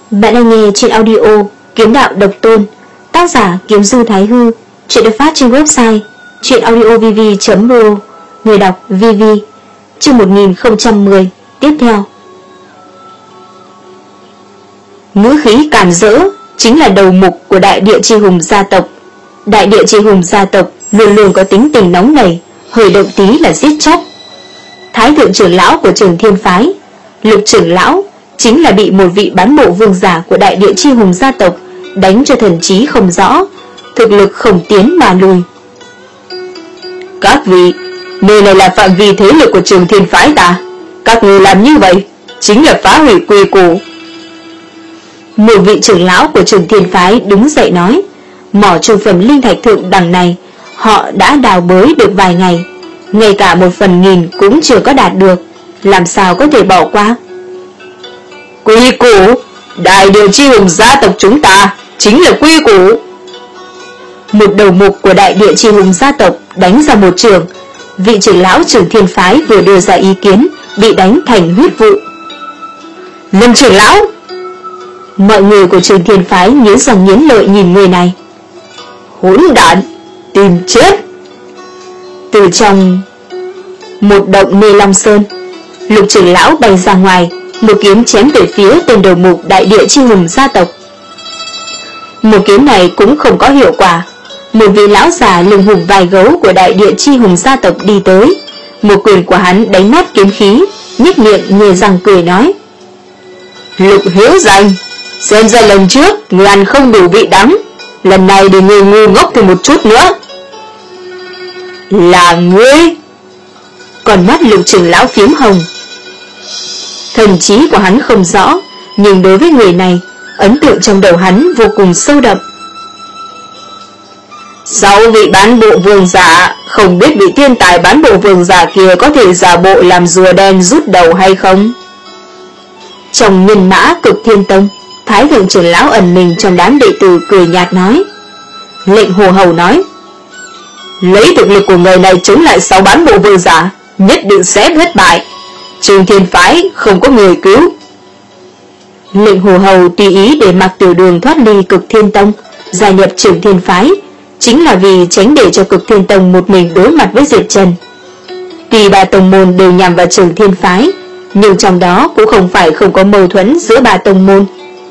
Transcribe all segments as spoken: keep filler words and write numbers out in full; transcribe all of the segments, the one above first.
Bạn đang nghe trên audio Kiếm Đạo Độc Tôn, tác giả Kiếm Du Thái Hư. Chuyện được phát trên website chuyenaudiovv chấm pro. Người đọc vê vê. Chương một nghìn không trăm mười. Tiếp theo. Ngữ khí càn rỡ chính là đầu mục của Đại Địa Chi Hùng gia tộc. Đại Địa Chi Hùng gia tộc luôn luôn có tính tình nóng nảy, hơi động tí là giết chóc. Thái thượng trưởng lão của Trường Thiên phái, Lục trưởng lão, chính là bị một vị bán bộ vương giả của Đại Địa Chi Hùng gia tộc đánh cho thần trí không rõ, thực lực không tiến mà lùi. Các vị, nơi này là phạm vi thế lực của Trường Thiên phái ta, các người làm như vậy chính là phá hủy quy củ. Một vị trưởng lão của Trường Thiên phái đứng dậy nói, mỏ trung phẩm linh thạch thượng đẳng này họ đã đào bới được vài ngày, ngay cả một phần nghìn cũng chưa có đạt được, làm sao có thể bỏ qua. Quy củ, Đại Địa Chi Hùng gia tộc chúng ta chính là quy củ. Một đầu mục của Đại Địa Chi Hùng gia tộc đánh ra một trường. Vị trưởng lão Trường Thiên phái vừa đưa ra ý kiến bị đánh thành huyết vụ. Lâm trưởng lão! Mọi người của Trường Thiên phái nghiến răng nghiến lợi nhìn người này. Hỗn đản, tìm chết! Từ trong một động Nê Long Sơn, Lục trưởng lão bay ra ngoài, một kiếm chém về phía tên đầu mục Đại Địa Chi Hùng gia tộc. Một kiếm này cũng không có hiệu quả. Một vị lão già lưng hùng vai gấu của Đại Địa Chi Hùng gia tộc đi tới, một quyền của hắn đánh nát kiếm khí, nhếch miệng nhếch răng cười nói: Lục Hiếu Danh, xem ra lần trước người ăn không đủ vị đắng, lần này để người ngu ngốc thêm một chút nữa. Là ngươi? Còn mắt Lục trưởng lão phiếm hồng. Thần trí của hắn không rõ, nhưng đối với người này, ấn tượng trong đầu hắn vô cùng sâu đậm. Sáu vị bán bộ vương giả, không biết vị thiên tài bán bộ vương giả kia có thể giả bộ làm rùa đen rút đầu hay không? Trong nhân mã Cực Thiên Tông, Thái thượng trưởng lão ẩn mình trong đám đệ tử cười nhạt nói. Lệnh Hồ Hầu nói, lấy thực lực của người này chống lại sáu bán bộ vương giả, nhất định sẽ thất bại. Trường Thiên phái không có người cứu. Lệnh Hồ Hầu tùy ý để Mạc Tiểu Đường thoát ly Cực Thiên Tông, gia nhập Trường Thiên phái, chính là vì tránh để cho Cực Thiên Tông một mình đối mặt với Diệp Trần. Tuy ba tông môn đều nhằm vào Trường Thiên phái, nhưng trong đó cũng không phải không có mâu thuẫn giữa ba tông môn.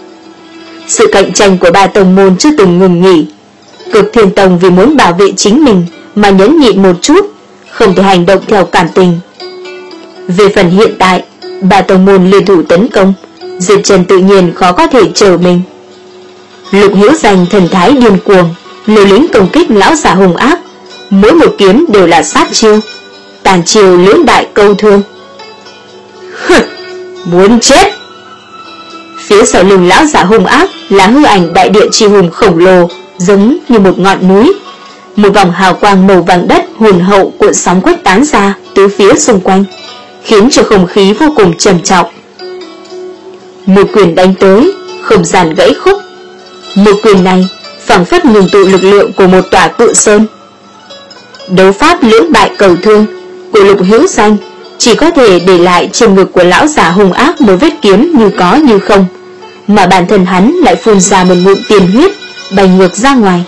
Sự cạnh tranh của ba tông môn chưa từng ngừng nghỉ. Cực Thiên Tông vì muốn bảo vệ chính mình mà nhẫn nhịn một chút, không thể hành động theo cảm tình. Về phần hiện tại, ba tông môn liên thủ tấn công, Diệp Trần tự nhiên khó có thể trở mình. Lục Hiếu Danh thần thái điên cuồng, liều lĩnh công kích lão giả hung ác, mỗi một kiếm đều là sát chiêu, tàn chiêu lưỡng đại câu thương. Hừ, muốn chết! Phía sau lưng lão giả hung ác là hư ảnh Đại Địa Chi Hùng khổng lồ, giống như một ngọn núi. Một vòng hào quang màu vàng đất hùng hậu cuộn sóng khuếch tán ra tứ phía xung quanh, khiến cho không khí vô cùng trầm trọng. Một quyền đánh tới, không gian gãy khúc. Một quyền này phảng phất ngừng tụ lực lượng của một tòa cự sơn. Đấu pháp lưỡng bại cầu thương của Lục Hiếu Danh chỉ có thể để lại trên ngực của lão giả hung ác một vết kiếm như có như không, mà bản thân hắn lại phun ra một ngụm tiền huyết, bay ngược ra ngoài.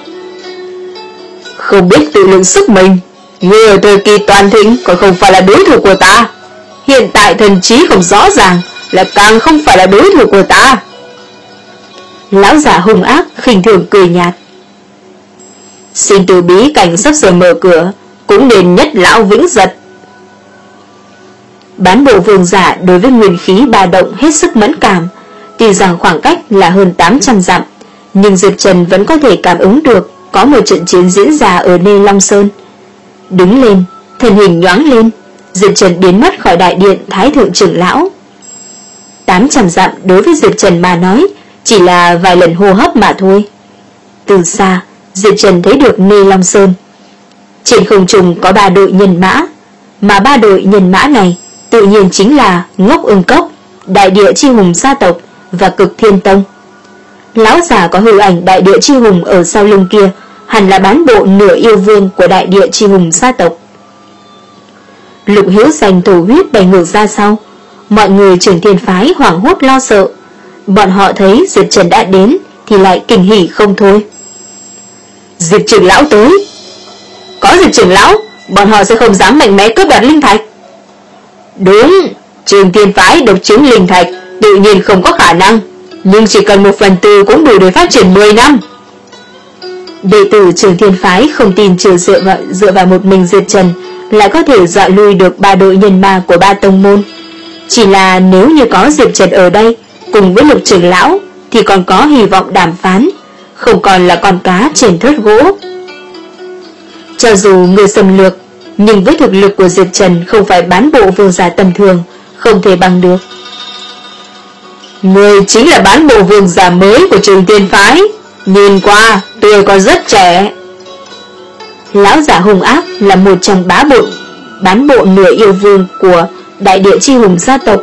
Không biết tự lượng sức mình, ngươi ở thời kỳ toàn thịnh còn không phải là đối thủ của ta, hiện tại thần trí không rõ ràng là càng không phải là đối thủ của ta. Lão giả hung ác khinh thường cười nhạt. Sinh tử bí cảnh sắp sửa mở cửa, cũng nên nhất lão vĩnh giật. Bán bộ vương giả đối với nguyên khí ba động hết sức mẫn cảm. Tuy rằng khoảng cách là hơn tám trăm dặm, nhưng Diệp Trần vẫn có thể cảm ứng được có một trận chiến diễn ra ở Nê Long Sơn. Đứng lên, thân hình nhoáng lên, Diệp Trần biến mất khỏi đại điện Thái thượng trưởng lão. Tám trăm dặm đối với Diệp Trần mà nói chỉ là vài lần hô hấp mà thôi. Từ xa, Diệp Trần thấy được Nê Long Sơn. Trên không trung có ba đội nhân mã, mà ba đội nhân mã này tự nhiên chính là Ngốc Ưng Cốc, Đại Địa Chi Hùng gia tộc và Cực Thiên Tông. Lão già có hư ảnh Đại Địa Chi Hùng ở sau lưng kia hẳn là bán bộ nửa yêu vương của Đại Địa Chi Hùng gia tộc. Lục Hiếu Danh thổ huyết bay ngược ra sau. Mọi người Trường Thiên phái hoảng hốt lo sợ. Bọn họ thấy Diệp Trần đã đến thì lại kinh hỉ không thôi. Diệp trưởng lão tới. Có Diệp trưởng lão, bọn họ sẽ không dám mạnh mẽ cướp đoạt linh thạch. Đúng, Trường Thiên phái độc chiếm linh thạch tự nhiên không có khả năng, nhưng chỉ cần một phần tư cũng đủ để phát triển mười năm. Đệ tử Trường Thiên phái không tin trừ dựa vào, dựa vào một mình Diệp Trần lại có thể dọa lui được ba đội nhân ma của ba tông môn. Chỉ là nếu như có Diệp Trần ở đây cùng với Lục trưởng lão thì còn có hy vọng đàm phán, không còn là con cá trên thớt gỗ. Cho dù người xâm lược, nhưng với thực lực của Diệp Trần không phải bán bộ vương giả tầm thường, không thể bằng được. Người chính là bán bộ vương giả mới của Trường Thiên phái, nhìn qua tuổi còn rất trẻ. Lão giả hung ác là một trong bá bộ bán bộ nửa yêu vương của Đại Địa Chi Hùng gia tộc,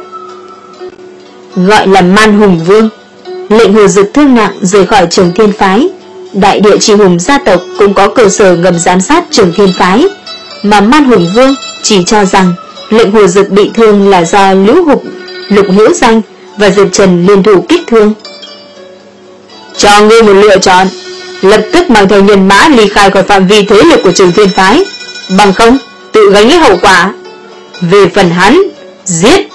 gọi là Man Hùng Vương. Lệnh Hồ Dực thương nặng rời khỏi Trường Thiên phái. Đại Địa Chi Hùng gia tộc cũng có cơ sở ngầm giám sát Trường Thiên phái, mà Man Hùng Vương chỉ cho rằng lệnh Hồ Dực bị thương là do Lữ Hục, Lục Hữu Danh và Diệp Trần liên thủ kích thương. Cho ngươi một lựa chọn, lập tức mang theo nhân mã ly khai khỏi phạm vi thế lực của Trường Thiên phái, bằng không tự gánh lấy hậu quả. Về phần hắn, giết.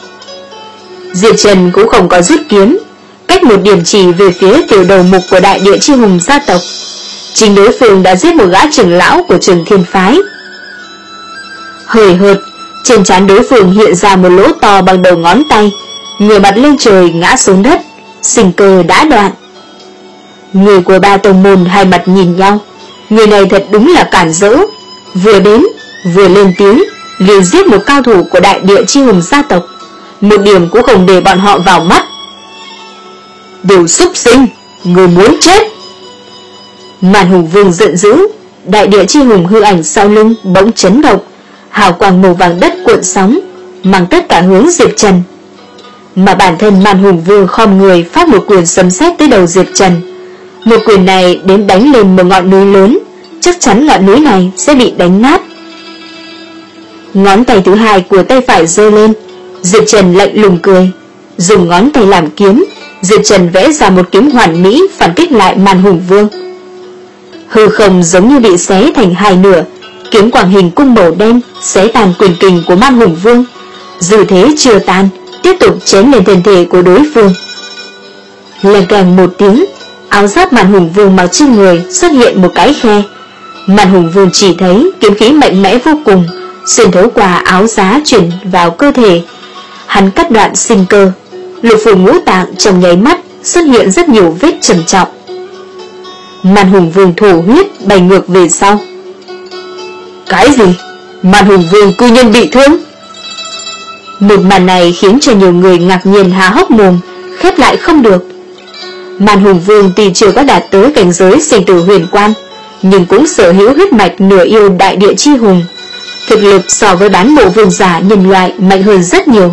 Diệp Trần cũng không có rút kiếm, cách một điểm chỉ về phía tiểu đầu mục của Đại Địa Chi Hùng gia tộc. Chính đối phương đã giết một gã trưởng lão của Trường Thiên phái. Hời hợt, trên trán đối phương hiện ra một lỗ to bằng đầu ngón tay, ngửa mặt lên trời ngã xuống đất, sinh cơ đã đoạn. Người của ba tông môn hai mặt nhìn nhau, người này thật đúng là cản rỡ, vừa đến vừa lên tiếng liền giết một cao thủ của Đại Địa Chi Hùng gia tộc, một điểm cũng không để bọn họ vào mắt. Đồ súc sinh, người muốn chết. Man Hùng Vương giận dữ, Đại Địa Chi Hùng hư ảnh sau lưng bỗng chấn động, hào quang màu vàng đất cuộn sóng, mang tất cả hướng Diệp Trần. Mà bản thân Man Hùng Vương khom người phát một quyền sấm sét tới đầu Diệp Trần. Một quyền này đến đánh lên một ngọn núi lớn, chắc chắn ngọn núi này sẽ bị đánh nát. Ngón tay thứ hai của tay phải giơ lên, Diệp Trần lạnh lùng cười, dùng ngón tay làm kiếm. Diệp Trần vẽ ra một kiếm hoàn mỹ phản kích lại Man Hùng Vương. Hư không giống như bị xé thành hai nửa, kiếm quang hình cung màu đen xé tan quyền kình của Man Hùng Vương. Dư thế chưa tan, tiếp tục chém lên thân thể của đối phương. Leng keng một tiếng, áo giáp Man Hùng Vương mặc trên người xuất hiện một cái khe. Man Hùng Vương chỉ thấy kiếm khí mạnh mẽ vô cùng xuyên thấu qua áo giá chuyển vào cơ thể. Hắn cắt đoạn sinh cơ, lục phủ ngũ tạng trong nháy mắt xuất hiện rất nhiều vết trầm trọng. Man Hùng Vương thổ huyết bay ngược về sau. Cái gì? Man Hùng Vương cư nhiên bị thương? Một màn này khiến cho nhiều người ngạc nhiên há hốc mồm, khép lại không được. Man Hùng Vương tuy chưa có đạt tới cảnh giới sinh tử huyền quan, nhưng cũng sở hữu huyết mạch nửa yêu Đại Địa Chi Hùng, thực lực so với bán bộ vương giả nhân loại mạnh hơn rất nhiều.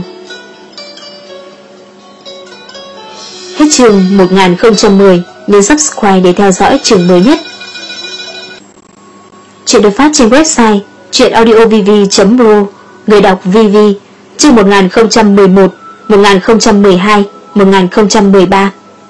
Hết chương một nghìn không trăm mười, nhấn subscribe để theo dõi chương mới nhất. Chuyện được phát trên website truyệnaudiovv chấm pro, người đọc vê vê, chương một nghìn không trăm mười một, một nghìn không trăm mười hai, một nghìn không trăm mười ba.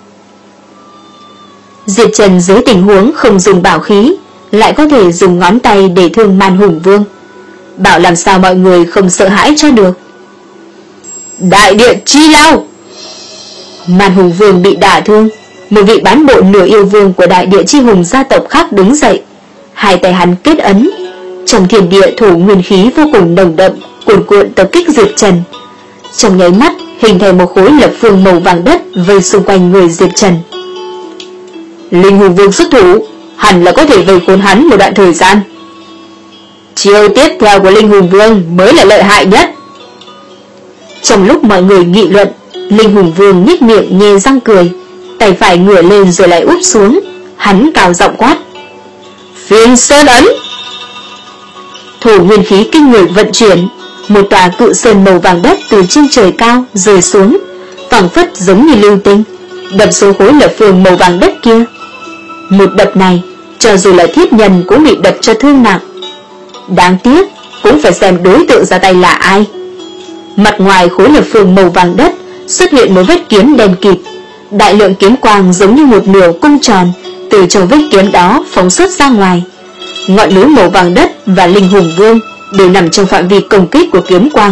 Diệp Trần dưới tình huống không dùng bảo khí, lại có thể dùng ngón tay để thương Man Hùng Vương. Bảo làm sao mọi người không sợ hãi cho được. Đại Địa Chi Lao! Man Hùng Vương bị đả thương, một vị bán bộ nửa yêu vương của Đại Địa Chi Hùng gia tộc khác đứng dậy, hai tay hắn kết ấn, trong thiên địa thổ nguyên khí vô cùng nồng đậm cuồn cuộn tập kích Diệp Trần. Trong nháy mắt hình thành một khối lập phương màu vàng đất vây xung quanh người Diệp Trần. Linh Hùng Vương xuất thủ, hẳn là có thể vây khốn hắn một đoạn thời gian. Chiêu tiếp theo của Linh Hùng Vương mới là lợi hại nhất. Trong lúc mọi người nghị luận, Linh Hùng Vương nhếch miệng nhe răng cười, tay phải ngửa lên rồi lại úp xuống. Hắn cao giọng quát: Phiên Sơn Ấn! Thổ nguyên khí kinh người vận chuyển, một tòa cự sơn màu vàng đất từ trên trời cao rơi xuống, phảng phất giống như lưu tinh, đập xuống khối lập phương màu vàng đất kia. Một đập này, cho dù là thiết nhân cũng bị đập cho thương nặng. Đáng tiếc, cũng phải xem đối tượng ra tay là ai. Mặt ngoài khối lập phương màu vàng đất xuất hiện một vết kiếm đen kịt, đại lượng kiếm quang giống như một nửa cung tròn từ trong vết kiếm đó phóng xuất ra ngoài. Ngọn núi màu vàng đất và linh hùng vương đều nằm trong phạm vi công kích của kiếm quang.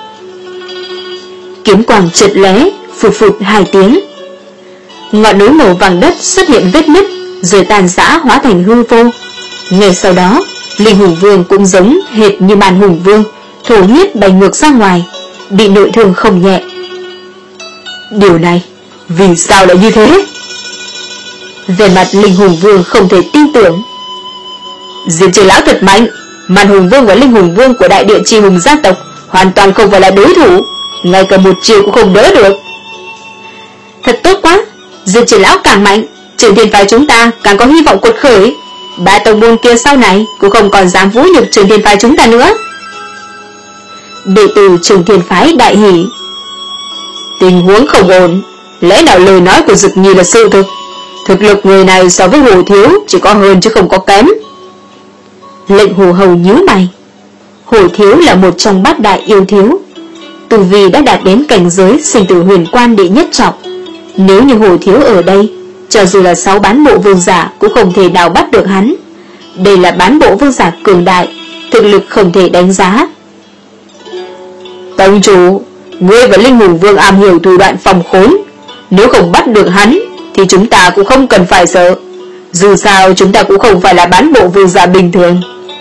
Kiếm quang chợt lóe, phụt phụt hai tiếng. Ngọn núi màu vàng đất xuất hiện vết nứt, rồi tàn rã hóa thành hư vô. Ngay sau đó, linh hùng vương cũng giống hệt như màn hùng vương, thổ huyết bay ngược ra ngoài, bị nội thương không nhẹ. Điều này, vì sao lại như thế? Về mặt linh hùng vương không thể tin tưởng. Diệp trưởng lão thật mạnh, màn hùng vương và linh hùng vương của đại địa chi hùng gia tộc hoàn toàn không phải là đối thủ, ngay cả một chiều cũng không đỡ được. Thật tốt quá, Diệp trưởng lão càng mạnh, Trường Thiên phái chúng ta càng có hy vọng cột khởi. Ba tông môn kia sau này cũng không còn dám vũ nhục Trường Thiên phái chúng ta nữa. Đệ tử Trường Thiên phái đại hỉ. Tình huống không ổn, lẽ nào lời nói của Dực Nhi là sự thực? Thực lực người này so với Hồ Thiếu chỉ có hơn chứ không có kém. Lệnh Hồ Hầu nhíu mày. Hồ Thiếu là một trong bát đại yêu thiếu, tu vi đã đạt đến cảnh giới sinh tử huyền quan đệ nhất trọng. Nếu như Hồ Thiếu ở đây, cho dù là sáu bán bộ vương giả cũng không thể nào bắt được hắn. Đây là bán bộ vương giả cường đại, thực lực không thể đánh giá. Tông chủ, ngươi và linh hùng vương am hiểu thủ đoạn phòng khốn, nếu không bắt được hắn thì chúng ta cũng không cần phải sợ. Dù sao chúng ta cũng không phải là bán bộ vương giả bình thường.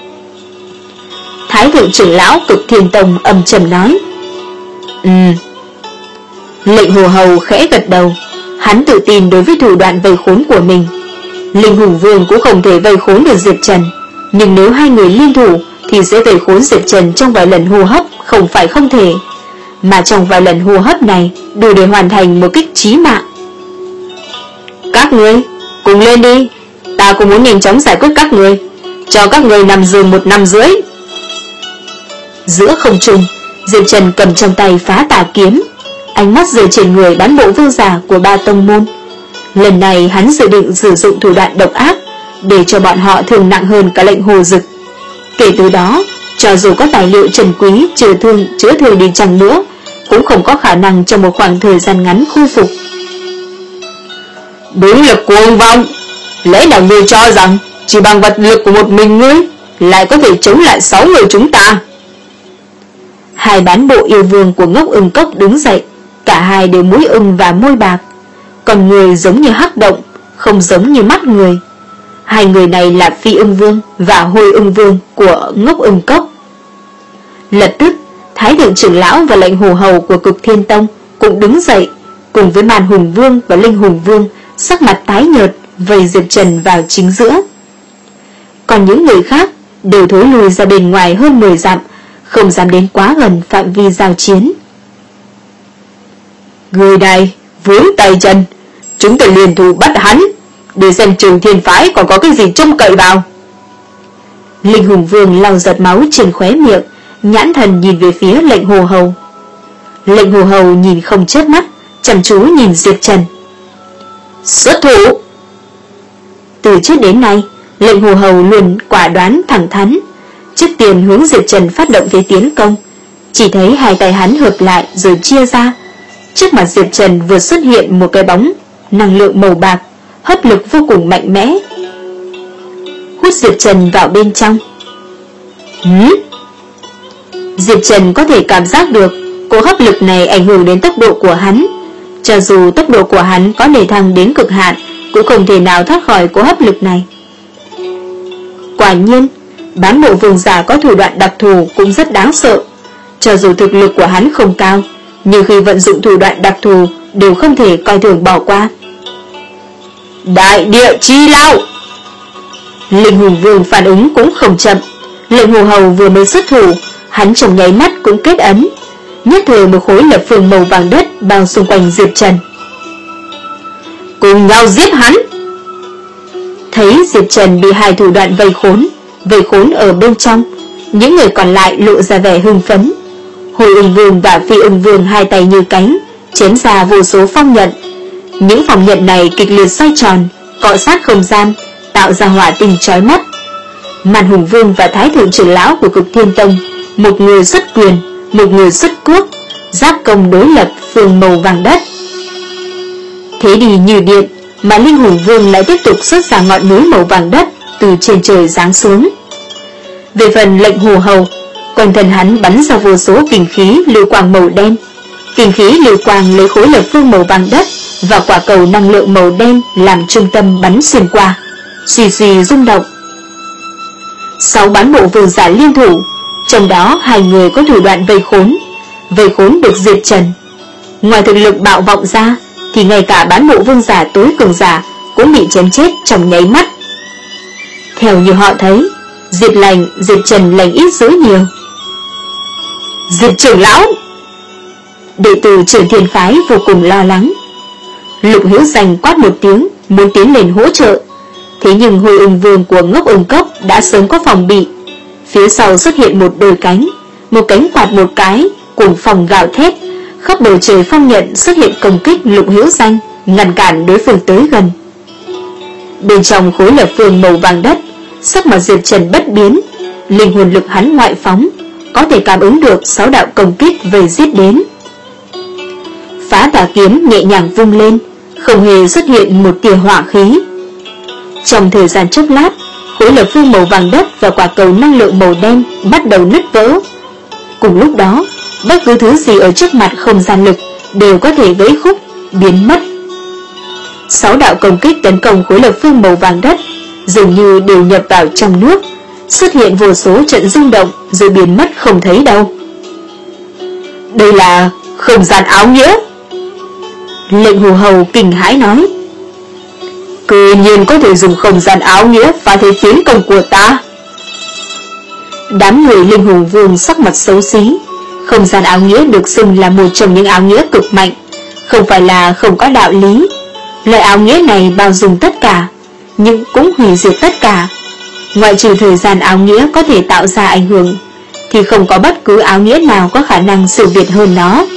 Thái thượng trưởng lão Cực Thiên Tông âm trầm nói. Ừ. Lệnh Hồ Hầu khẽ gật đầu. Hắn tự tin đối với thủ đoạn vây khốn của mình. Linh hùng vương cũng không thể vây khốn được Diệp Trần, nhưng nếu hai người liên thủ thì sẽ vây khốn Diệp Trần trong vài lần hô hấp, không phải không thể. Mà trong vài lần hô hấp này đủ để hoàn thành một kích chí mạng. Các ngươi cùng lên đi, ta cũng muốn nhanh chóng giải quyết các ngươi, cho các ngươi nằm giường một năm rưỡi. Giữa không trung, Diệp Trần cầm trong tay Phá Tà kiếm, ánh mắt rơi trên người bán bộ vương giả của ba tông môn. Lần này hắn dự định sử dụng thủ đoạn độc ác để cho bọn họ thương nặng hơn cả lệnh Hồ Dực. Kể từ đó, cho dù có tài liệu trần quý chữa thương chữa thương đi chăng nữa, cũng không có khả năng trong một khoảng thời gian ngắn khôi phục. Đúng là cuồng vọng. Lẽ nào ngươi cho rằng chỉ bằng vật lực của một mình ngươi lại có thể chống lại sáu người chúng ta? Hai bán bộ yêu vương của Ngốc Ưng Cốc đứng dậy, cả hai đều mũi ưng và môi bạc, còn người giống như hắc động, không giống như mắt người. Hai người này là Phi Ưng Vương và Hôi Ưng Vương của Ngốc Ưng Cốc. Lập tức, Thái thượng trưởng lão và lệnh Hồ Hầu của Cực Thiên Tông cũng đứng dậy, cùng với Màn Hùng Vương và Linh Hùng Vương, sắc mặt tái nhợt, vây Diệp Trần vào chính giữa. Còn những người khác đều thối lùi ra bên ngoài hơn mười dặm, không dám đến quá gần phạm vi giao chiến. Người này vướng tay chân, chúng ta liền thủ bắt hắn, để xem Trường Thiên phái còn có cái gì trông cậy vào. Linh Hùng Vương lau giọt máu trên khóe miệng, nhãn thần nhìn về phía lệnh Hồ Hầu. Lệnh Hồ Hầu nhìn không chớp mắt, chăm chú nhìn Diệp Trần. Xuất thủ! Từ trước đến nay, lệnh Hồ Hầu luôn quả đoán thẳng thắn. Trước tiên hướng Diệp Trần phát động thế tiến công, chỉ thấy hai tay hắn hợp lại rồi chia ra. Trước mặt Diệp Trần vừa xuất hiện một cái bóng năng lượng màu bạc, hấp lực vô cùng mạnh mẽ, hút Diệp Trần vào bên trong. Hứ? Diệp Trần có thể cảm giác được cỗ hấp lực này ảnh hưởng đến tốc độ của hắn. Cho dù tốc độ của hắn có đề thăng đến cực hạn, cũng không thể nào thoát khỏi cỗ hấp lực này. Quả nhiên, bán bộ vương giả có thủ đoạn đặc thù cũng rất đáng sợ. Cho dù thực lực của hắn không cao, nhưng khi vận dụng thủ đoạn đặc thù đều không thể coi thường bỏ qua. Đại địa chi lao! Linh Hùng Vương phản ứng cũng không chậm. Lệnh Hồ Hầu vừa mới xuất thủ, hắn trong nháy mắt cũng kết ấn, nhất thời một khối lập phương màu vàng đất bao xung quanh Diệp Trần. Cùng nhau giết hắn! Thấy Diệp Trần bị hai thủ đoạn vây khốn, vây khốn ở bên trong, những người còn lại lộ ra vẻ hưng phấn. Hồi Ưng Vương và Phi Ưng Vương hai tay như cánh, chém ra vô số phong nhận. Những phong nhận này kịch liệt xoay tròn, cọ sát không gian, tạo ra hỏa tinh chói mắt. Màn Hùng Vương và Thái thượng trưởng lão của Cực Thiên Tông, một người xuất quyền, một người xuất quốc, giáp công đối lập phương màu vàng đất. Thế đi như điện, mà Linh Hùng Vương lại tiếp tục xuất ra ngọn núi màu vàng đất từ trên trời giáng xuống. Về phần Lệnh Hồ Hầu, quanh thân hắn bắn ra vô số kình khí lưu quang màu đen. Kình khí lưu quang lấy khối lập phương màu vàng đất và quả cầu năng lượng màu đen làm trung tâm bắn xuyên qua, xì xì rung động. Sáu bán bộ vương giả liên thủ, trong đó hai người có thủ đoạn vây khốn. Vây khốn được diệt trần. Ngoài thực lực bạo vọng ra, thì ngay cả bán bộ vương giả tối cường giả cũng bị chém chết trong nháy mắt. Theo như họ thấy, diệt lành, diệt trần lành ít dữ nhiều. Diệt trưởng lão! Đệ tử Trường Thiên Phái vô cùng lo lắng. Lục Hữu Danh quát một tiếng, muốn tiến lên hỗ trợ. Thế nhưng Hồi Ưng Vương của Ngốc Ưng Cốc đã sớm có phòng bị. Phía sau xuất hiện một đôi cánh, một cánh quạt một cái, cuồng phong gào thét, khắp bầu trời phong nhận xuất hiện công kích Lục Hữu Danh, ngăn cản đối phương tới gần. Bên trong khối lập phương màu vàng đất, sắc mặt Diệp Trần bất biến, linh hồn lực hắn ngoại phóng, có thể cảm ứng được sáu đạo công kích vây giết đến. Phá tà kiếm nhẹ nhàng vung lên, không hề xuất hiện một tia hỏa khí. Trong thời gian chốc lát, khối lập phương màu vàng đất và quả cầu năng lượng màu đen bắt đầu nứt vỡ. Cùng lúc đó, bất cứ thứ gì ở trước mặt không gian lực đều có thể gãy khúc, biến mất. Sáu đạo công kích tấn công khối lập phương màu vàng đất dường như đều nhập vào trong nước, xuất hiện vô số trận rung động rồi biến mất không thấy đâu. Đây là không gian áo nghĩa. Lệnh Hồ Hầu kinh hãi nói. Cứ nhiên có thể dùng không gian áo nghĩa phá thế tiến công của ta. Đám người Linh Hùng Vương sắc mặt xấu xí. Không gian áo nghĩa được xưng là một trong những áo nghĩa cực mạnh, không phải là không có đạo lý. Loại áo nghĩa này bao dung tất cả, nhưng cũng hủy diệt tất cả. Ngoại trừ thời gian áo nghĩa có thể tạo ra ảnh hưởng, thì không có bất cứ áo nghĩa nào có khả năng siêu việt hơn nó.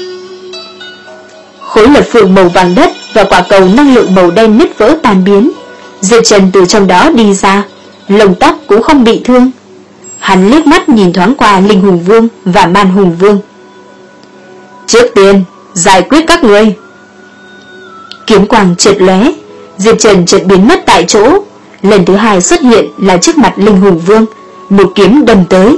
Khối lập phương màu vàng đất và quả cầu năng lượng màu đen nứt vỡ tan biến. Diệp Trần từ trong đó đi ra, lông tóc cũng không bị thương. Hắn liếc mắt nhìn thoáng qua Linh Hùng Vương và Man Hùng Vương. Trước tiên giải quyết các ngươi. Kiếm quang chợt lóe, Diệp Trần chợt biến mất tại chỗ. Lần thứ hai xuất hiện là trước mặt Linh Hùng Vương, một kiếm đâm tới.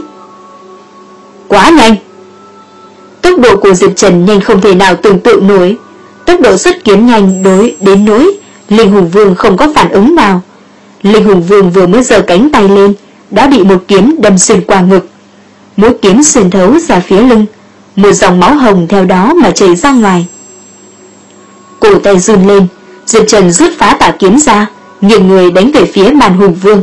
Quá nhanh. Tốc độ của Diệp Trần nhanh không thể nào tưởng tượng nổi. Tốc độ xuất kiếm nhanh đối đến nỗi Linh Hùng Vương không có phản ứng nào. Linh Hùng Vương vừa mới giơ cánh tay lên đã bị một kiếm đâm xuyên qua ngực. Mũi kiếm xuyên thấu ra phía lưng, một dòng máu hồng theo đó mà chảy ra ngoài. Cổ tay run lên, Diệp Trần rút phá tà kiếm ra, nghiêng người đánh về phía Man Hùng Vương.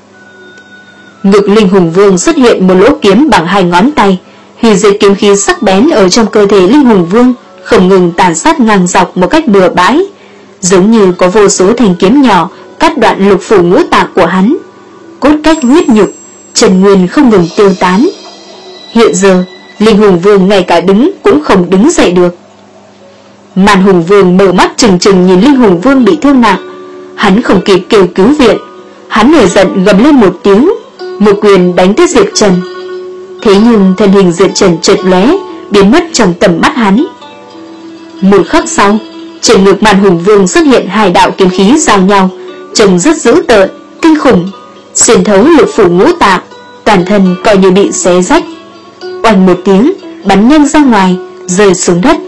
Ngực Linh Hùng Vương xuất hiện một lỗ kiếm bằng hai ngón tay, hủy diệt kiếm khí sắc bén ở trong cơ thể Linh Hùng Vương không ngừng tàn sát ngang dọc một cách bừa bãi, giống như có vô số thanh kiếm nhỏ cắt đoạn lục phủ ngũ tạng của hắn. Cốt cách huyết nhục, trần nguyên không ngừng tiêu tán. Hiện giờ, Linh Hùng Vương ngay cả đứng cũng không đứng dậy được. Man Hùng Vương mở mắt trừng trừng nhìn Linh Hùng Vương bị thương nặng. Hắn không kịp kêu cứu viện, hắn nổi giận gầm lên một tiếng, một quyền đánh tới Diệp Trần. Thế nhưng thân hình Diệp Trần chợt lóe, biến mất trong tầm mắt hắn. Một khắc sau, trên ngực Man Hùng Vương xuất hiện hai đạo kiếm khí giao nhau, trông rất dữ tợn, kinh khủng, xuyên thấu lục phủ ngũ tạng, toàn thân coi như bị xé rách. Oanh một tiếng, bắn nhanh ra ngoài, rơi xuống đất.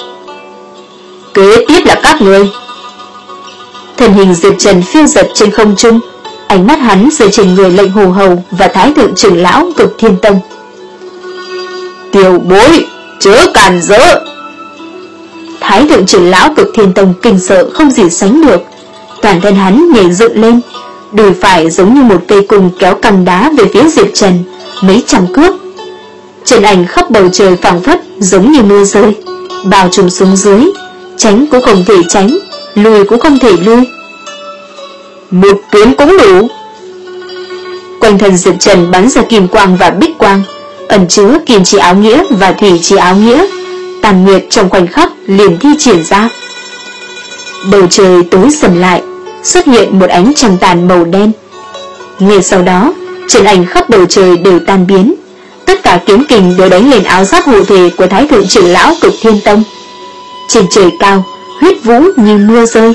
Kế tiếp là các ngươi. Thân hình Diệp Trần phiêu dật trên không trung, ánh mắt hắn rơi trên người Lệnh Hồ Hầu và Thái thượng trưởng lão Cực Thiên Tông. Tiểu bối, chớ cản rỡ. Thái thượng trưởng lão Cực Thiên Tông kinh sợ không gì sánh được, toàn thân hắn nhảy dựng lên, đùi phải giống như một cây cung kéo căng đá về phía Diệp Trần mấy trăm cước. Trần ảnh khắp bầu trời phảng phất giống như mưa rơi, bao trùm xuống dưới, tránh cũng không thể tránh, lùi cũng không thể lùi. Một kiếm cũng đủ. Quanh thân Diệp Trần bắn ra kim quang và bích quang, ẩn chứa kim chi áo nghĩa và thủy chi áo nghĩa, tàn nguyệt trong khoảnh khắc liền thi triển ra. Bầu trời tối sầm lại, xuất hiện một ánh trăng tàn màu đen. Ngay sau đó, trần ảnh khắp bầu trời đều tan biến, tất cả kiếm kình đều đánh lên áo giáp hộ thể của Thái thượng trưởng lão Cực Thiên Tông. Trên trời cao, huyết vũ như mưa rơi.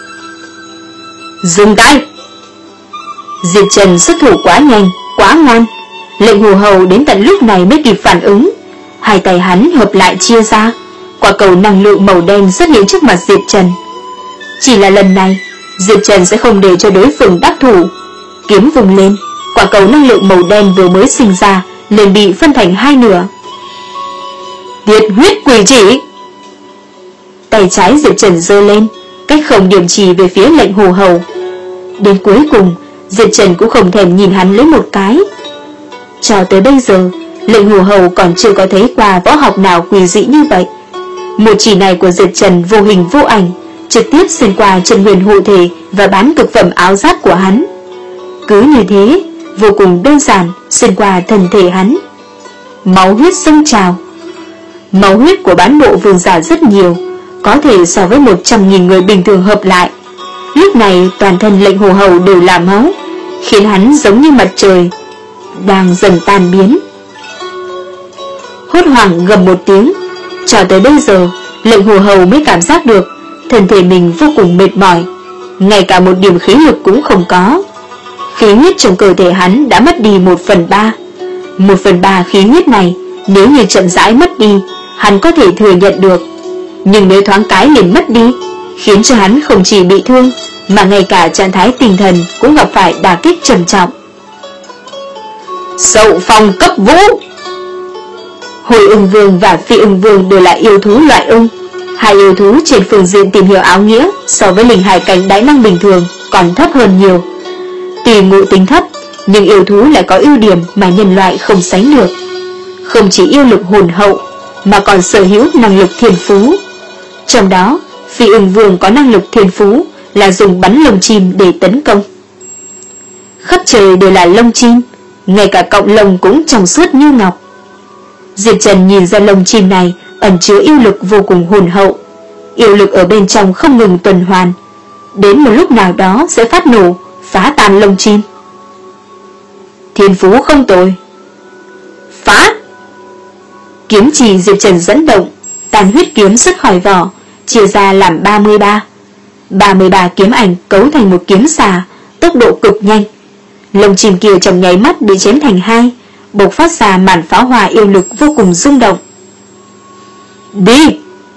Dừng tay! Diệp Trần xuất thủ quá nhanh, quá ngoan. Lệnh Hồ Hầu đến tận lúc này mới kịp phản ứng. Hai tay hắn hợp lại chia ra, quả cầu năng lượng màu đen xuất hiện trước mặt Diệp Trần. Chỉ là lần này, Diệp Trần sẽ không để cho đối phương đắc thủ. Kiếm vùng lên, quả cầu năng lượng màu đen vừa mới sinh ra liền bị phân thành hai nửa. Tiệt huyết quỷ chỉ! Tay trái Diệp Trần giơ lên, cách không điểm chỉ về phía Lệnh Hồ Hầu. Đến cuối cùng, Diệp Trần cũng không thèm nhìn hắn lấy một cái. Cho tới bây giờ, Lệnh Hồ Hầu còn chưa có thấy qua võ học nào quỷ dị như vậy. Một chỉ này của Diệp Trần vô hình vô ảnh, trực tiếp xuyên qua chân huyền hộ thể và bán cực phẩm áo giáp của hắn. Cứ như thế, vô cùng đơn giản xuyên qua thân thể hắn. Máu huyết dâng trào. Máu huyết của bán bộ vương giả rất nhiều, có thể so với một trăm nghìn người bình thường hợp lại. Lúc này toàn thân Lệnh Hồ Hầu đều là máu, khiến hắn giống như mặt trời đang dần tan biến. Hốt hoảng gầm một tiếng. Cho tới bây giờ, Lệnh Hồ Hầu mới cảm giác được thân thể mình vô cùng mệt mỏi, ngay cả một điểm khí lực cũng không có. Khí huyết trong cơ thể hắn đã mất đi một phần ba. Một phần ba khí huyết này, nếu như chậm rãi mất đi, hắn có thể thừa nhận được. Nhưng nếu thoáng cái liền mất đi, khiến cho hắn không chỉ bị thương, mà ngay cả trạng thái tinh thần cũng gặp phải đả kích trầm trọng. Sậu phong cấp vũ! Hồi Ưng Vương và Phi Ưng Vương đều là yêu thú loại ưng. Hai yêu thú trên phương diện tìm hiểu áo nghĩa so với linh hải cảnh đại năng bình thường còn thấp hơn nhiều. Tuy ngộ tính thấp, nhưng yêu thú lại có ưu điểm mà nhân loại không sánh được. Không chỉ yêu lực hồn hậu, mà còn sở hữu năng lực thiên phú. Trong đó, Phi Ưng Vương có năng lực thiên phú là dùng bắn lông chim để tấn công. Khắp trời đều là lông chim, ngay cả cọng lông cũng trong suốt như ngọc. Diệp Trần nhìn ra lông chim này ẩn chứa yêu lực vô cùng hồn hậu. Yêu lực ở bên trong không ngừng tuần hoàn, đến một lúc nào đó sẽ phát nổ, phá tan lông chim. Thiên phú không tồi. Phá! Kiếm chỉ Diệp Trần dẫn động, tàn huyết kiếm xuất khỏi vỏ, chia ra làm ba mươi ba. ba mươi ba kiếm ảnh cấu thành một kiếm xà, tốc độ cực nhanh. Lông chim kia trong nháy mắt bị chém thành hai, bộc phát ra màn pháo hoa yêu lực vô cùng rung động. Đi!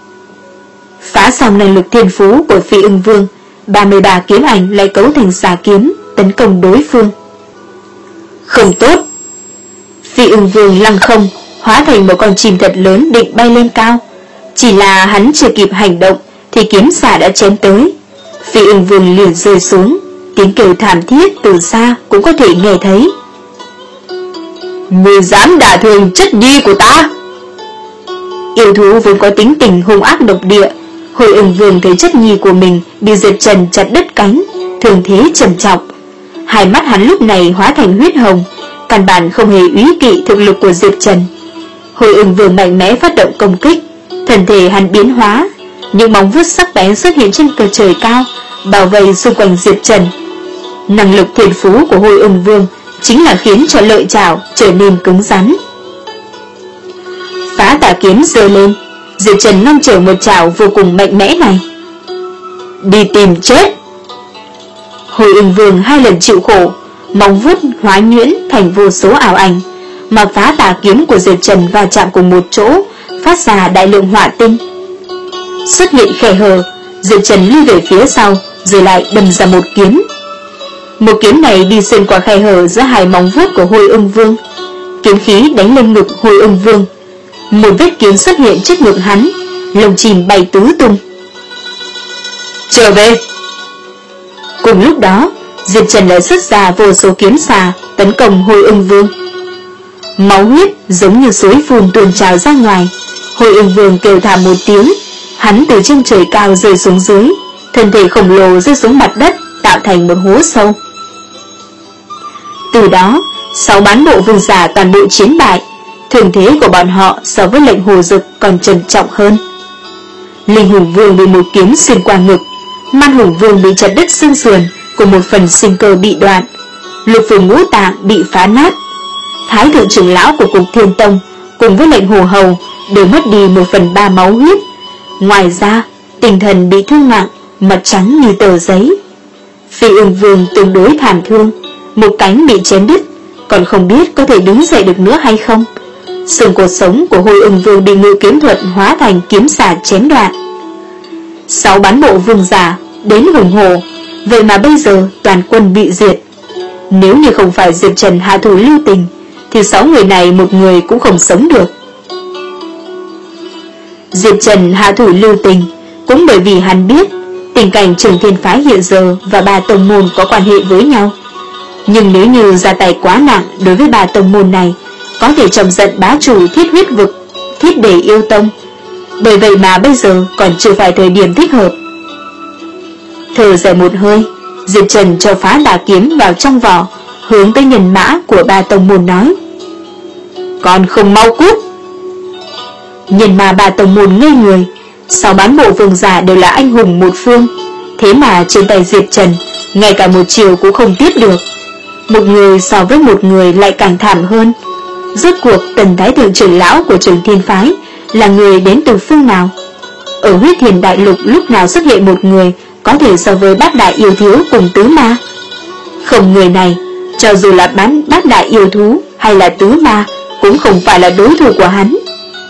Phá xong năng lực thiên phú của Phi Ưng Vương, ba mươi ba kiếm ảnh lại cấu thành xà kiếm tấn công đối phương. Không tốt! Phi Ưng Vương lăng không, hóa thành một con chim thật lớn định bay lên cao. Chỉ là hắn chưa kịp hành động thì kiếm xà đã chém tới. Phi Ưng Vương liền rơi xuống, tiếng kêu thảm thiết từ xa cũng có thể nghe thấy. Ngươi dám đả thương chất nhi của ta! Yêu thú vốn có tính tình hung ác độc địa. Hồi Ưng Vương thấy chất nhi của mình bị Diệp Trần chặt đứt cánh, thương thế trầm trọng. Hai mắt hắn lúc này hóa thành huyết hồng, căn bản không hề úy kỵ thực lực của Diệp Trần. Hồi Ưng Vương mạnh mẽ phát động công kích, thân thể hắn biến hóa, những móng vuốt sắc bén xuất hiện trên cờ trời cao, bảo vệ xung quanh Diệp Trần. Năng lực thiên phú của Hồi Ưng Vương chính là khiến cho lợi chảo trở nên cứng rắn. Phá tà kiếm giơ lên, Diệp Trần ngăn trở một chảo vô cùng mạnh mẽ này. Đi tìm chết! Hồi Ưng Vương hai lần chịu khổ, móng vuốt hóa nhuyễn thành vô số ảo ảnh, mà phá tà kiếm của Diệp Trần va chạm cùng một chỗ, phát ra đại lượng hỏa tinh. Xuất hiện khe hở, Diệp Trần lui về phía sau, rồi lại đâm ra một kiếm. Một kiếm này đi xuyên qua khe hở giữa hai móng vuốt của Hồi Ưng Vương. Kiếm khí đánh lên ngực Hồi Ưng Vương. Một vết kiếm xuất hiện trước ngực hắn, lông chim bay tứ tung. Trở về! Cùng lúc đó, Diệp Trần lại xuất ra vô số kiếm xà tấn công Hồi Ưng Vương. Máu huyết giống như suối phun tuôn trào ra ngoài. Hồi Ưng Vương kêu thảm một tiếng, hắn từ trên trời cao rơi xuống dưới, thân thể khổng lồ rơi xuống mặt đất, tạo thành một hố sâu. Từ đó, sáu bán bộ vương giả toàn bộ chiến bại. Thương thế của bọn họ so với Lệnh Hồ Dực còn trầm trọng hơn. Linh Hùng Vương bị một kiếm xuyên qua ngực, Man Hùng Vương bị chặt đứt xương sườn, cùng một phần sinh cơ bị đoạn, lục phủ ngũ tạng bị phá nát. Thái thượng trưởng lão của Cục Thiên Tông cùng với Lệnh Hồ Hầu đều mất đi một phần ba máu huyết. Ngoài ra, tinh thần bị thương nặng, mặt trắng như tờ giấy. Phi Ưng Vương tương đối thảm thương, một cánh bị chém đứt, còn không biết có thể đứng dậy được nữa hay không. Xương cột sống của Hôi Ưng Vương bị Ngự Kiếm Thuật hóa thành kiếm xả chém đoạn. Sáu bán bộ vương giả đến hùng hồ, vậy mà bây giờ toàn quân bị diệt. Nếu như không phải Diệp Trần hạ thủ lưu tình, thì sáu người này một người cũng không sống được. Diệp Trần hạ thủ lưu tình cũng bởi vì hắn biết tình cảnh Trường Thiên Phái hiện giờ và ba tông môn có quan hệ với nhau. Nhưng nếu như ra tay quá nặng đối với ba tông môn này, có thể chọc giận bá chủ Thiết Huyết Vực, Thiết Đề Yêu Tông. Bởi vậy mà bây giờ còn chưa phải thời điểm thích hợp. Thở dài một hơi, Diệp Trần cho phá đả kiếm vào trong vỏ, hướng tới nhân mã của ba tông môn nói: còn không mau cút. Nhân mà ba tông môn ngây người. Sáu bán bộ vương giả đều là anh hùng một phương, thế mà trên tay Diệp Trần ngay cả một chiều cũng không tiếp được. Một người so với một người lại càng thảm hơn. Rốt cuộc Tần Thái Thượng trưởng lão của Trường Thiên Phái là người đến từ phương nào? Ở Huyết Thiền Đại Lục lúc nào xuất hiện một người có thể so với bát đại yêu thiếu cùng tứ ma? Không, người này cho dù là bán bát đại yêu thú hay là tứ ma cũng không phải là đối thủ của hắn.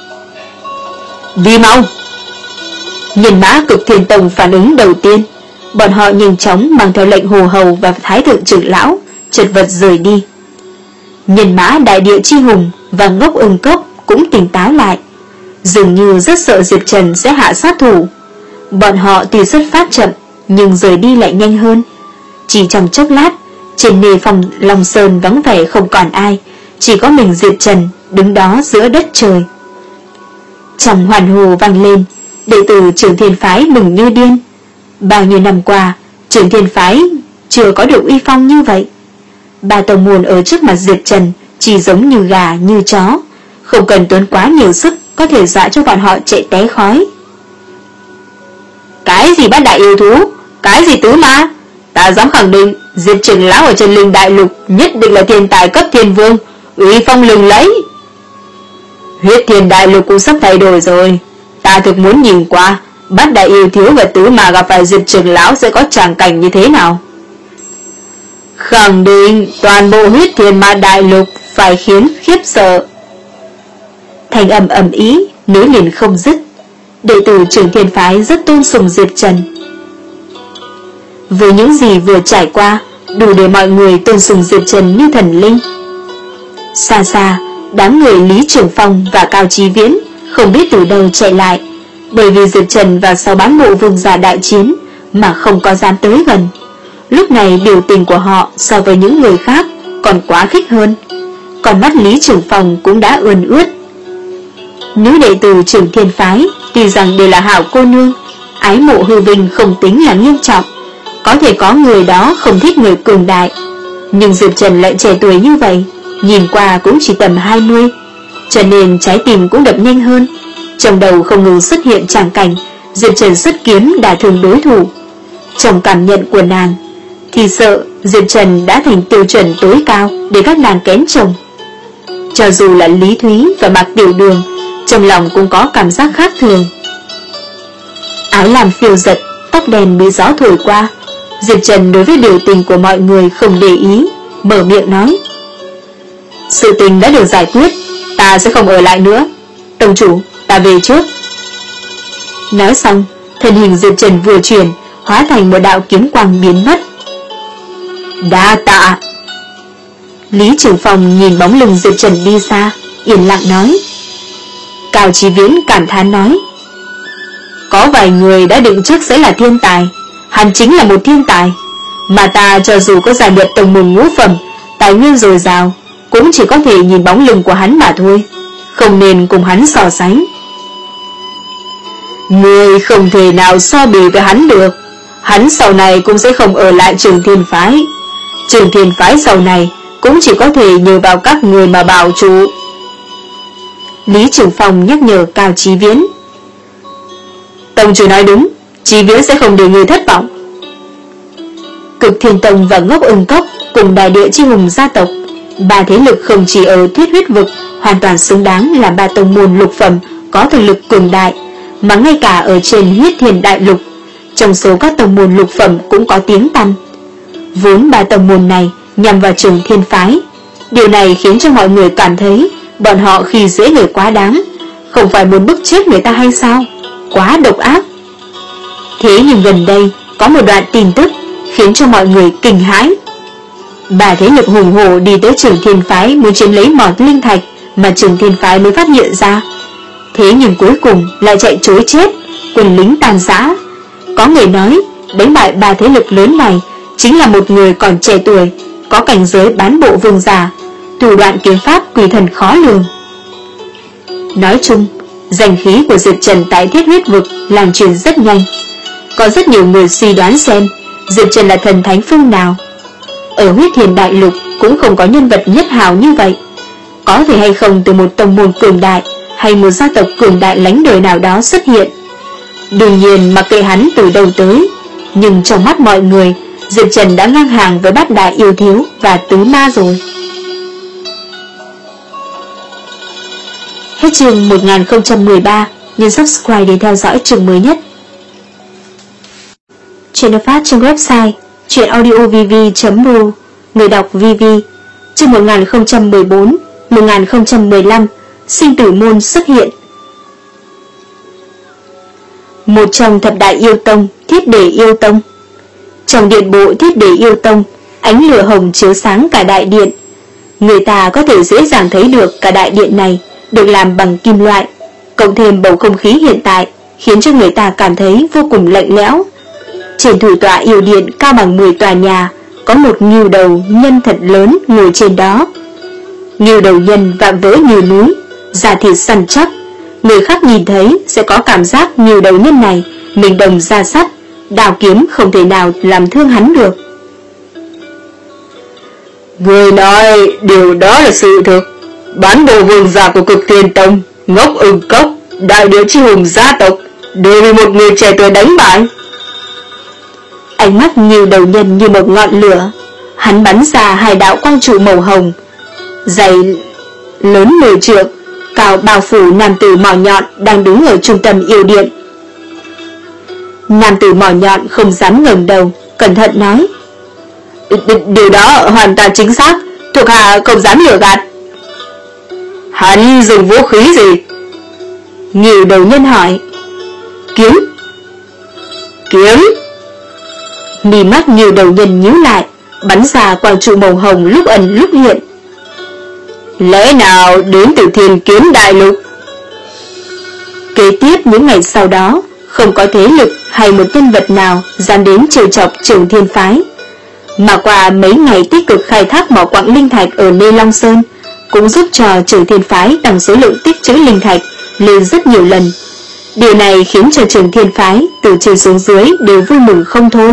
Đi mau! Nhân mã Cực Thiên Tông phản ứng đầu tiên, bọn họ nhanh chóng mang theo lệnh Hồ Hầu và Thái Thượng trưởng lão chật vật rời đi. Nhân mã Đại Địa Chi Hùng và Ngốc Ưng Cốc cũng tỉnh táo lại, dường như rất sợ Diệp Trần sẽ hạ sát thủ. Bọn họ tuy xuất phát chậm nhưng rời đi lại nhanh hơn. Chỉ trong chốc lát, trên nề phòng Long Sơn vắng vẻ không còn ai, chỉ có mình Diệp Trần đứng đó giữa đất trời. Trong hoàn hồ vang lên, đệ tử Trường Thiên Phái mừng như điên. Bao nhiêu năm qua, Trường Thiên Phái chưa có được uy phong như vậy. Ba tông môn ở trước mặt Diệp Trần chỉ giống như gà như chó, không cần tốn quá nhiều sức có thể dọa cho bọn họ chạy té khói. Cái gì bát đại yêu thú, cái gì tứ ma, ta dám khẳng định Diệp trưởng lão ở Trần Linh Đại Lục nhất định là thiên tài cấp thiên vương, uy phong lừng lẫy. Huyết Thiền Đại Lục cũng sắp thay đổi rồi, ta thực muốn nhìn qua bát đại yêu thiếu và tứ ma gặp phải Diệp trưởng lão sẽ có tràng cảnh như thế nào. Khẳng định toàn bộ Huyết Thiền Ma Đại Lục phải khiến khiếp sợ. Thành âm ầm ý nối liền không dứt. Đệ tử Trường Thiên Phái rất tôn sùng Diệp Trần. Với những gì vừa trải qua, đủ để mọi người tôn sùng Diệp Trần như thần linh. Xa xa, đám người Lý Trường Phong và Cao Chí Viễn không biết từ đâu chạy lại, bởi vì Diệp Trần và sáu bán bộ vương giả đại chiến mà không có dám tới gần. Lúc này biểu tình của họ so với những người khác còn quá khích hơn. Còn mắt Lý Trường Phong cũng đã ươn ướt. Nữ đệ tử Trường Thiên Phái tuy rằng đều là hảo cô nương, ái mộ hư vinh không tính là nghiêm trọng, có thể có người đó không thích người cường đại. Nhưng Diệp Trần lại trẻ tuổi như vậy, nhìn qua cũng chỉ tầm hai mươi, cho nên trái tim cũng đập nhanh hơn. Trong đầu không ngừng xuất hiện tràng cảnh Diệp Trần xuất kiếm đả thương đối thủ. Trong cảm nhận của nàng thì sợ Diệp Trần đã thành tiêu chuẩn tối cao để các nàng kén chồng. Cho dù là Lý Thúy và Mạc Tiểu Đường, trong lòng cũng có cảm giác khác thường. Áo làm phiêu giật, tóc đen bị gió thổi qua. Diệp Trần đối với biểu tình của mọi người không để ý, mở miệng nói: sự tình đã được giải quyết, ta sẽ không ở lại nữa. Tông chủ, ta về trước. Nói xong, thân hình Diệp Trần vừa chuyển, hóa thành một đạo kiếm quang biến mất. Đa tạ. Lý Trường Phong nhìn bóng lưng Diệp Trần đi xa, yên lặng nói. Cao Chí Viễn cảm thán nói: có vài người đã định trước sẽ là thiên tài, hắn chính là một thiên tài, mà ta cho dù có gia nhập tông môn ngũ phẩm, tài nguyên dồi dào, cũng chỉ có thể nhìn bóng lưng của hắn mà thôi, không nên cùng hắn so sánh. Người không thể nào so bì với hắn được. Hắn sau này cũng sẽ không ở lại Trường Thiên Phái. Trường Thiên Phái sau này cũng chỉ có thể nhờ vào các người mà bảo trụ. Lý Trường Phong nhắc nhở Cao Chí Viễn. Tông chủ nói đúng, Chí Viễn sẽ không để người thất vọng. Cực Thiên Tông và Ngốc Ưng Cốc cùng Đại Địa Chi Hùng gia tộc, ba thế lực không chỉ ở Thiết Huyết Vực, hoàn toàn xứng đáng là ba tông môn lục phẩm có thực lực cường đại, mà ngay cả ở trên Huyết Thiền Đại Lục, trong số các tông môn lục phẩm cũng có tiếng tăm. Vốn ba tông môn này nhằm vào Trường Thiên Phái. Điều này khiến cho mọi người cảm thấy bọn họ khi dễ người quá đáng. Không phải muốn bức chết người ta hay sao? Quá độc ác. Thế nhưng gần đây có một đoạn tin tức khiến cho mọi người kinh hãi. Bà thế lực hùng hổ đi tới Trường Thiên Phái muốn chiếm lấy mỏ linh thạch mà Trường Thiên Phái mới phát hiện ra. Thế nhưng cuối cùng lại chạy trối chết, quân lính tàn rã. Có người nói đánh bại ba thế lực lớn này chính là một người còn trẻ tuổi, có cảnh giới bán bộ vương giả, thủ đoạn kiếm pháp quỷ thần khó lường. Nói chung, danh khí của Diệp Trần tại Thiết Huyết Vực lan truyền rất nhanh. Có rất nhiều người suy đoán xem Diệp Trần là thần thánh phương nào. Ở Huyết Thiền Đại Lục cũng không có nhân vật nhất hào như vậy. Có thể hay không từ một tông môn cường đại hay một gia tộc cường đại lánh đời nào đó xuất hiện. Đương nhiên mặc kệ hắn từ đâu tới, nhưng trong mắt mọi người, Diệp Trần đã ngang hàng với Bát Đại Yêu Thiếu và Tứ Ma rồi. Hết chương một nghìn không trăm mười ba, nhấn subscribe để theo dõi chương mới nhất. Chuyện được phát trên website truyện audio v v chấm r o, người đọc vê vê. Chương một nghìn không trăm mười bốn một nghìn không trăm mười lăm, Sinh Tử Môn xuất hiện. Một trong thập đại yêu tông, Thiết Để Yêu Tông. Trong điện bộ Thiết Để Yêu Tông, ánh lửa hồng chiếu sáng cả đại điện. Người ta có thể dễ dàng thấy được cả đại điện này được làm bằng kim loại, cộng thêm bầu không khí hiện tại khiến cho người ta cảm thấy vô cùng lạnh lẽo. Trên thủ tọa yêu điện cao bằng mười tòa nhà, có một ngưu đầu nhân thật lớn ngồi trên đó. Ngưu đầu nhân vạm vỡ như núi, da thịt săn chắc, người khác nhìn thấy sẽ có cảm giác ngưu đầu nhân này mình đồng da sắt, đao kiếm không thể nào làm thương hắn được. Người nói điều đó là sự thực. Bán bộ vương giả của Cực Thiên Tông, Ngốc Ưng Cốc, đại điệu chi hùng gia tộc đều bị một người trẻ tuổi đánh bại. Ánh mắt ngưu đầu nhân như một ngọn lửa, hắn bắn ra hai đạo quang trụ màu hồng, dày lớn mười trượng, cao bao phủ nam tử mỏ nhọn đang đứng ở trung tâm yêu điện. Nam tử mỏ nhọn không dám ngẩng đầu, cẩn thận nói: Điều đó hoàn toàn chính xác, thuộc hạ không dám lừa gạt. Hắn dùng vũ khí gì? Ngưu đầu nhân hỏi. Kiếm. Kiếm. Mí mắt ngưu đầu nhân nhíu lại, bắn ra quang trụ màu hồng lúc ẩn lúc hiện. Lẽ nào đến từ Thiên Kiếm Đại Lục? Kế tiếp những ngày sau đó, không có thế lực hay một nhân vật nào dám đến trêu chọc Trường Thiên Phái. Mà qua mấy ngày tích cực khai thác mỏ quặng linh thạch ở Lê Long Sơn, cũng giúp cho Trường Thiên Phái tăng số lượng tích trữ linh thạch lên rất nhiều lần. Điều này khiến cho Trường Thiên Phái từ trên xuống dưới đều vui mừng không thôi.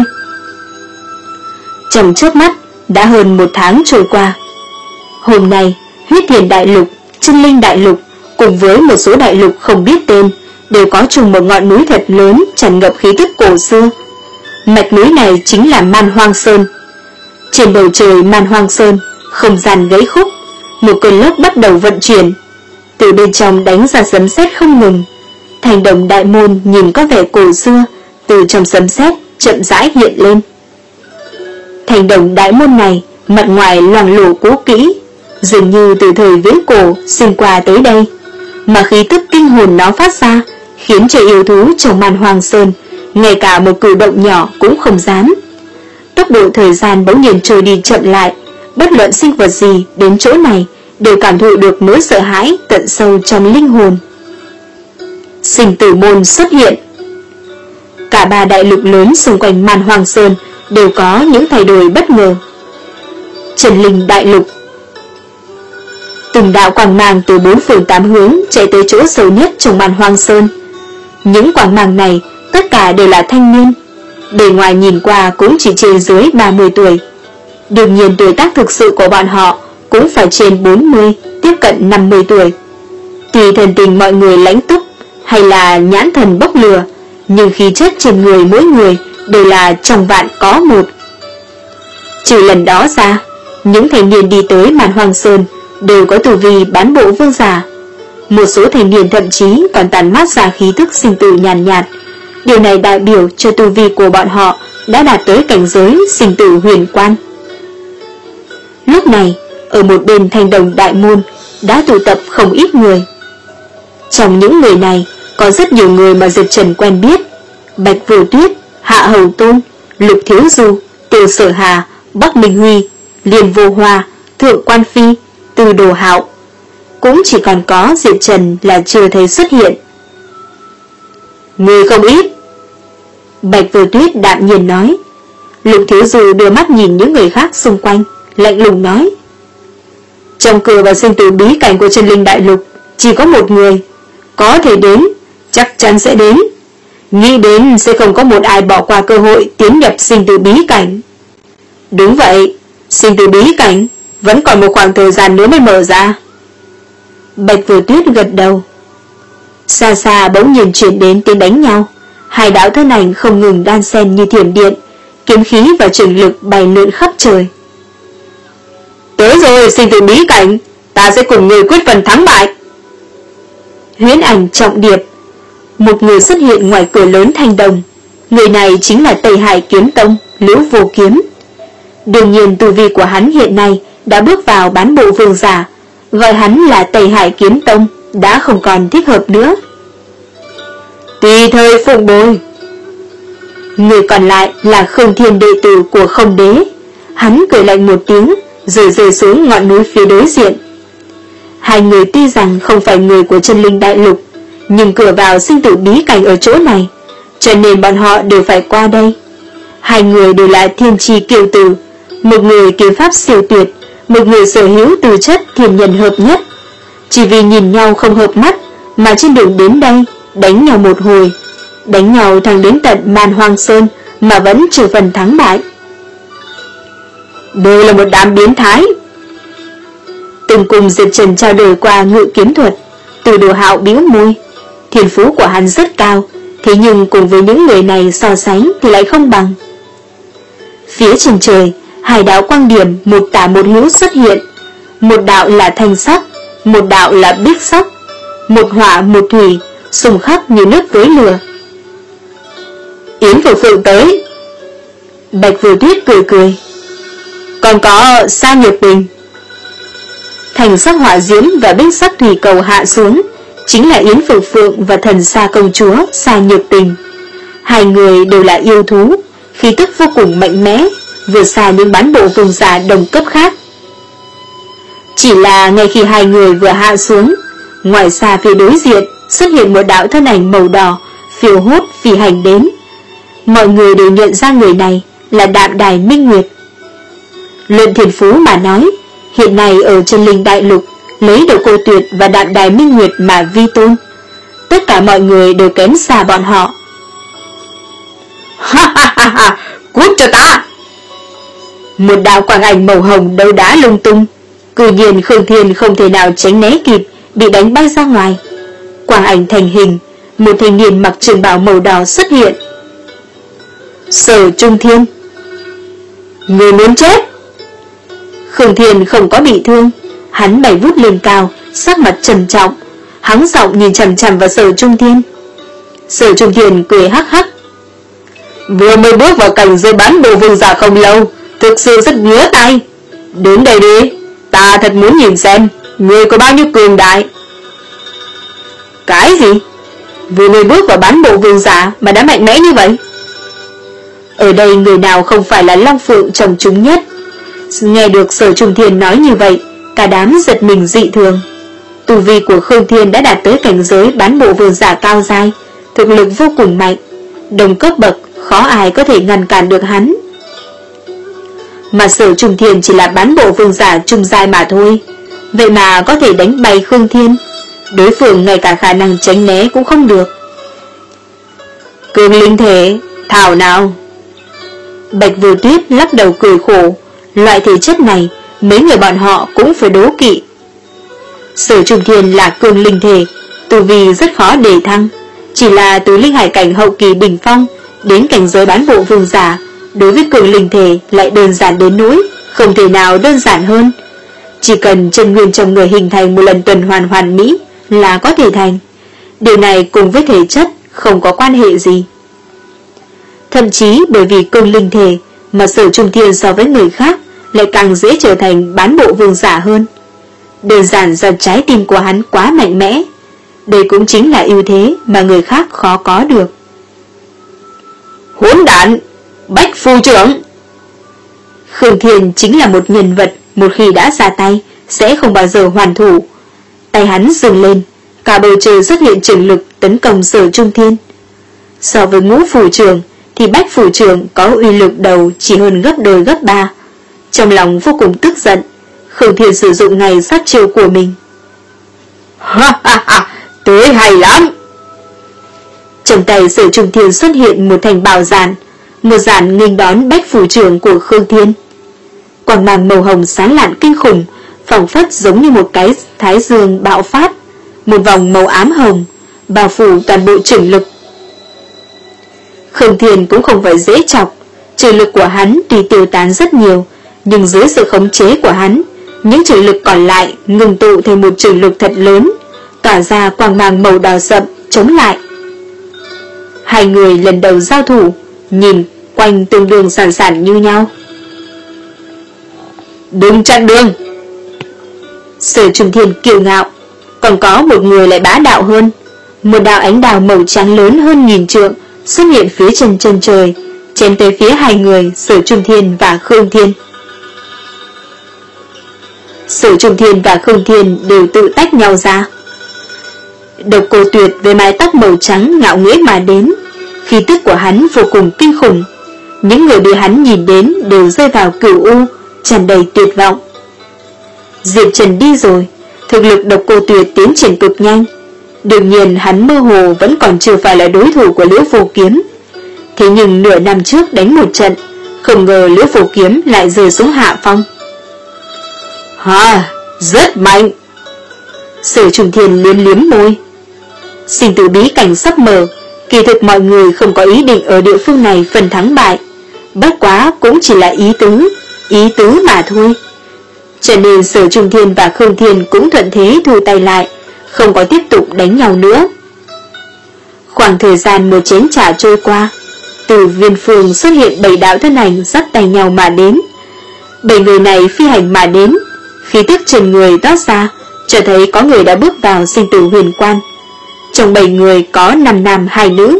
Trong chớp mắt đã hơn một tháng trôi qua. Hôm nay, Huyết Thiền Đại Lục, Chân Linh Đại Lục cùng với một số đại lục không biết tên đều có chung một ngọn núi thật lớn tràn ngập khí tức cổ xưa. Mạch núi này chính là Man Hoang Sơn. Trên bầu trời Man Hoang Sơn, không gian gãy khúc, một cơn lốc bắt đầu vận chuyển. Từ bên trong đánh ra sấm sét không ngừng. Thành đồng đại môn nhìn có vẻ cổ xưa, từ trong sấm sét chậm rãi hiện lên. Thành đồng đại môn này mặt ngoài loang lổ cũ kỹ, dường như từ thời viễn cổ xuyên qua tới đây, mà khí tức kinh hồn nó phát ra khiến cho yêu thú trong Man Hoang Sơn ngay cả một cử động nhỏ cũng không dám. Tốc độ thời gian bỗng nhiên trôi đi chậm lại, bất luận sinh vật gì đến chỗ này đều cảm thụ được nỗi sợ hãi tận sâu trong linh hồn. Sinh Tử Môn xuất hiện. Cả ba đại lục lớn xung quanh Man Hoang Sơn đều có những thay đổi bất ngờ. Chân Linh Đại Lục, từng đạo quang mang từ bốn phương tám hướng chạy tới chỗ sâu nhất trong Man Hoang Sơn. Những quang mang này tất cả đều là thanh niên, bề ngoài nhìn qua cũng chỉ trên dưới ba mươi tuổi. Đương nhiên tuổi tác thực sự của bọn họ cũng phải trên bốn mươi, tiếp cận năm mươi tuổi. Tùy thần tình mọi người lãnh túc hay là nhãn thần bốc lửa, nhưng khí chất trên người mỗi người đều là trong vạn có một. Trừ lần đó ra, những thanh niên đi tới Man Hoang Sơn đều có tu vi bán bộ vương giả. Một số thanh niên thậm chí còn tàn mát ra khí thức sinh tử nhàn nhạt, nhạt. Điều này đại biểu cho tu vi của bọn họ đã đạt tới cảnh giới sinh tử huyền quan. Lúc này, ở một bên thanh đồng đại môn đã tụ tập không ít người. Trong những người này có rất nhiều người mà Diệp Trần quen biết: Bạch Vô Tuyết, Hạ Hầu Tôn, Lục Thiếu Du, Tiêu Sở Hà, Bắc Minh Huy, Liên Vô Hoa, Thượng Quan Phi, Từ Đồ Hạo. Cũng chỉ còn có Diệp Trần là chưa thấy xuất hiện. Người không ít. Bạch Vô Tuyết đạm nhiên nói. Lục Thiếu Du đưa mắt nhìn những người khác xung quanh, lạnh lùng nói: trong cửa vào sinh tử bí cảnh của Chân Linh Đại Lục chỉ có một người, có thể đến, chắc chắn sẽ đến. Nghĩ đến sẽ không có một ai bỏ qua cơ hội tiến nhập sinh tử bí cảnh. Đúng vậy, sinh tử bí cảnh vẫn còn một khoảng thời gian nữa mới mở ra. Bạch Vô Tuyết gật đầu. Xa xa bỗng nhiên chuyển đến tiếng đánh nhau. Hai đạo thân ảnh không ngừng đan xen như thiểm điện, kiếm khí và trường lực bay lượn khắp trời. Tới rồi sinh tử bí cảnh, ta sẽ cùng người quyết phần thắng bại. Huyễn ảnh trọng điệp. Một người xuất hiện ngoài cửa lớn thanh đồng. Người này chính là Tây Hải Kiếm Tông Liễu Vô Kiếm. Đương nhiên tu vi của hắn hiện nay đã bước vào bán bộ vương giả, gọi hắn là Tây Hải Kiếm Tông đã không còn thích hợp nữa. Tùy thời phụng bồi. Người còn lại là Khương Thiên đệ tử của Không Đế. Hắn cười lạnh một tiếng rồi rơi xuống ngọn núi phía đối diện. Hai người tuy rằng không phải người của Chân Linh Đại Lục, nhưng cửa vào sinh tử bí cảnh ở chỗ này, cho nên bọn họ đều phải qua đây. Hai người đều là thiên tri kiều tử, một người kiếm pháp siêu tuyệt, một người sở hữu tư chất thiên nhân hợp nhất. Chỉ vì nhìn nhau không hợp mắt mà trên đường đến đây đánh nhau một hồi, đánh nhau thẳng đến tận Man Hoang Sơn mà vẫn chưa phần thắng bại. Đây là một đám biến thái. Từng cùng Diệp Trần trao đổi qua ngự kiếm thuật, Từ Đồ Hạo bĩu môi. Thiên phú của hắn rất cao, thế nhưng cùng với những người này so sánh thì lại không bằng. Phía trên trời, hai đạo quang điểm một tả một hữu xuất hiện. Một đạo là thanh sắc, một đạo là bích sắc, một hỏa một thủy, xung khắc như nước với lửa. Yến Phượng Phượng tới. Bạch Vô Tuyết cười cười. Còn có Sa Nhược Tình. Thành sắc hỏa diễm và bích sắc thủy cầu hạ xuống, chính là Yến Phượng Phượng và thần Sa công chúa Sa Nhược Tình. Hai người đều là yêu thú, khí tức vô cùng mạnh mẽ, vượt xa những bán bộ vương giả đồng cấp khác. Chỉ là ngay khi hai người vừa hạ xuống, ngoài xa phía đối diện xuất hiện một đạo thân ảnh màu đỏ phiêu hốt phi hành đến. Mọi người đều nhận ra người này là Đạm Đài Minh Nguyệt. Luận thiên phú mà nói, hiện nay ở Chân Linh Đại Lục, lấy Độ Cô Tuyệt và Đạm Đài Minh Nguyệt mà vi tôn, tất cả mọi người đều kém xa bọn họ. Ha ha ha ha, cút cho ta! Một đạo quang ảnh màu hồng đấu đá lung tung, cư nhiên Khương Thiên không thể nào tránh né kịp, bị đánh bay ra ngoài. Quang ảnh thành hình, một thanh niên mặc trường bào màu đỏ xuất hiện. Sở Trung Thiên. Người muốn chết. Khương Thiên không có bị thương, hắn bay vút lên cao, sắc mặt trầm trọng, hắng giọng nhìn chằm chằm vào Sở Trung Thiên. Sở Trung Thiên cười hắc hắc. Vừa mới bước vào cảnh giới bán bộ vương giả không lâu, thực sự rất ngứa tay. Đến đây đi, ta thật muốn nhìn xem người có bao nhiêu cường đại. Cái gì? Vừa mới bước vào bán bộ vương giả mà đã mạnh mẽ như vậy? Ở đây người nào không phải là Long Phượng trong chúng nhất? Nghe được Sở Trung Thiên nói như vậy, cả đám giật mình dị thường. Tu vi của Khương Thiên đã đạt tới cảnh giới bán bộ vương giả cao giai, thực lực vô cùng mạnh, đồng cấp bậc, khó ai có thể ngăn cản được hắn. Mà Sở Trung Thiên chỉ là bán bộ vương giả trung giai mà thôi, vậy mà có thể đánh bay Khương Thiên. Đối phương ngay cả khả năng tránh né cũng không được. Cường linh thể, thảo nào. Bạch Vô Tuyết lắc đầu cười khổ. Loại thể chất này, mấy người bọn họ cũng phải đố kỵ. Sở Trung Thiên là cường linh thể, tu vi rất khó đề thăng. Chỉ là từ linh hải cảnh hậu kỳ bình phong đến cảnh giới bán bộ vương giả, đối với cường linh thể lại đơn giản đến nỗi không thể nào đơn giản hơn. Chỉ cần chân nguyên trong người hình thành một lần tuần hoàn hoàn mỹ là có thể thành. Điều này cùng với thể chất không có quan hệ gì. Thậm chí bởi vì cương linh thể mà Sở Trung Thiên so với người khác lại càng dễ trở thành bán bộ vương giả hơn. Đơn giản do trái tim của hắn quá mạnh mẽ. Đây cũng chính là ưu thế mà người khác khó có được. Hỗn đản, Bách Phu trưởng. Khương Thiên chính là một nhân vật một khi đã ra tay sẽ không bao giờ hoàn thủ. Tay hắn dừng lên, cả bầu trời xuất hiện trường lực tấn công Sở Trung Thiên. So với Ngũ Phủ trưởng thì Bách Phủ trưởng có uy lực đầu chỉ hơn gấp đôi gấp ba. Trong lòng vô cùng tức giận, Khương Thiên sử dụng ngay sát chiêu của mình. Ha ha ha, tới hay lắm. Trong tay Sở Trung Thiên xuất hiện một thành bảo giản, một giản nghênh đón Bách Phủ trưởng của Khương Thiên. Quang mang màu hồng sáng lạn kinh khủng, phảng phất giống như một cái thái dương bạo phát, một vòng màu ám hồng bao phủ toàn bộ trường lực. Khương Thiên cũng không phải dễ chọc, trường lực của hắn tuy tiêu tán rất nhiều, nhưng dưới sự khống chế của hắn, những trường lực còn lại ngừng tụ thành một trường lực thật lớn, tỏa ra quang mang màu đỏ sậm chống lại. Hai người lần đầu giao thủ, nhìn quanh tương đương sàn sàn như nhau. Đừng chặn đường. Sở Trung Thiên kiêu ngạo, còn có một người lại bá đạo hơn. Một đạo ánh đào màu trắng lớn hơn nghìn trượng xuất hiện phía chân chân trời, chém tới phía hai người Sở Trung Thiên và Khương Thiên. Sở Trung Thiên và Khương Thiên đều tự tách nhau ra. Độc Cô Tuyệt với mái tóc màu trắng ngạo nghễ mà đến, khí tức của hắn vô cùng kinh khủng. Những người bị hắn nhìn đến đều rơi vào cửu u, tràn đầy tuyệt vọng. Diệp Trần đi rồi, thực lực Độc Cô Tuyệt tiến triển cực nhanh. Đương nhiên hắn mơ hồ vẫn còn chưa phải là đối thủ của Liễu Vô Kiếm. Thế nhưng nửa năm trước đánh một trận, không ngờ Liễu Vô Kiếm lại rơi xuống hạ phong. Ha, rất mạnh. Sở Trung Thiên liếm liếm môi. Sinh tử bí cảnh sắp mở, kỳ thực mọi người không có ý định ở địa phương này phần thắng bại, bất quá cũng chỉ là ý tứ, ý tứ mà thôi. Cho nên Sở Trung Thiên và Khương Thiên cũng thuận thế thu tay lại, không có tiếp tục đánh nhau nữa. Khoảng thời gian một chén trà trôi qua, từ Viên Phương xuất hiện bảy đạo thân ảnh dắt tay nhau mà đến. Bảy người này phi hành mà đến, khí tức trên người toát ra, cho thấy có người đã bước vào sinh tử huyền quan. Trong bảy người có năm nam hai nữ,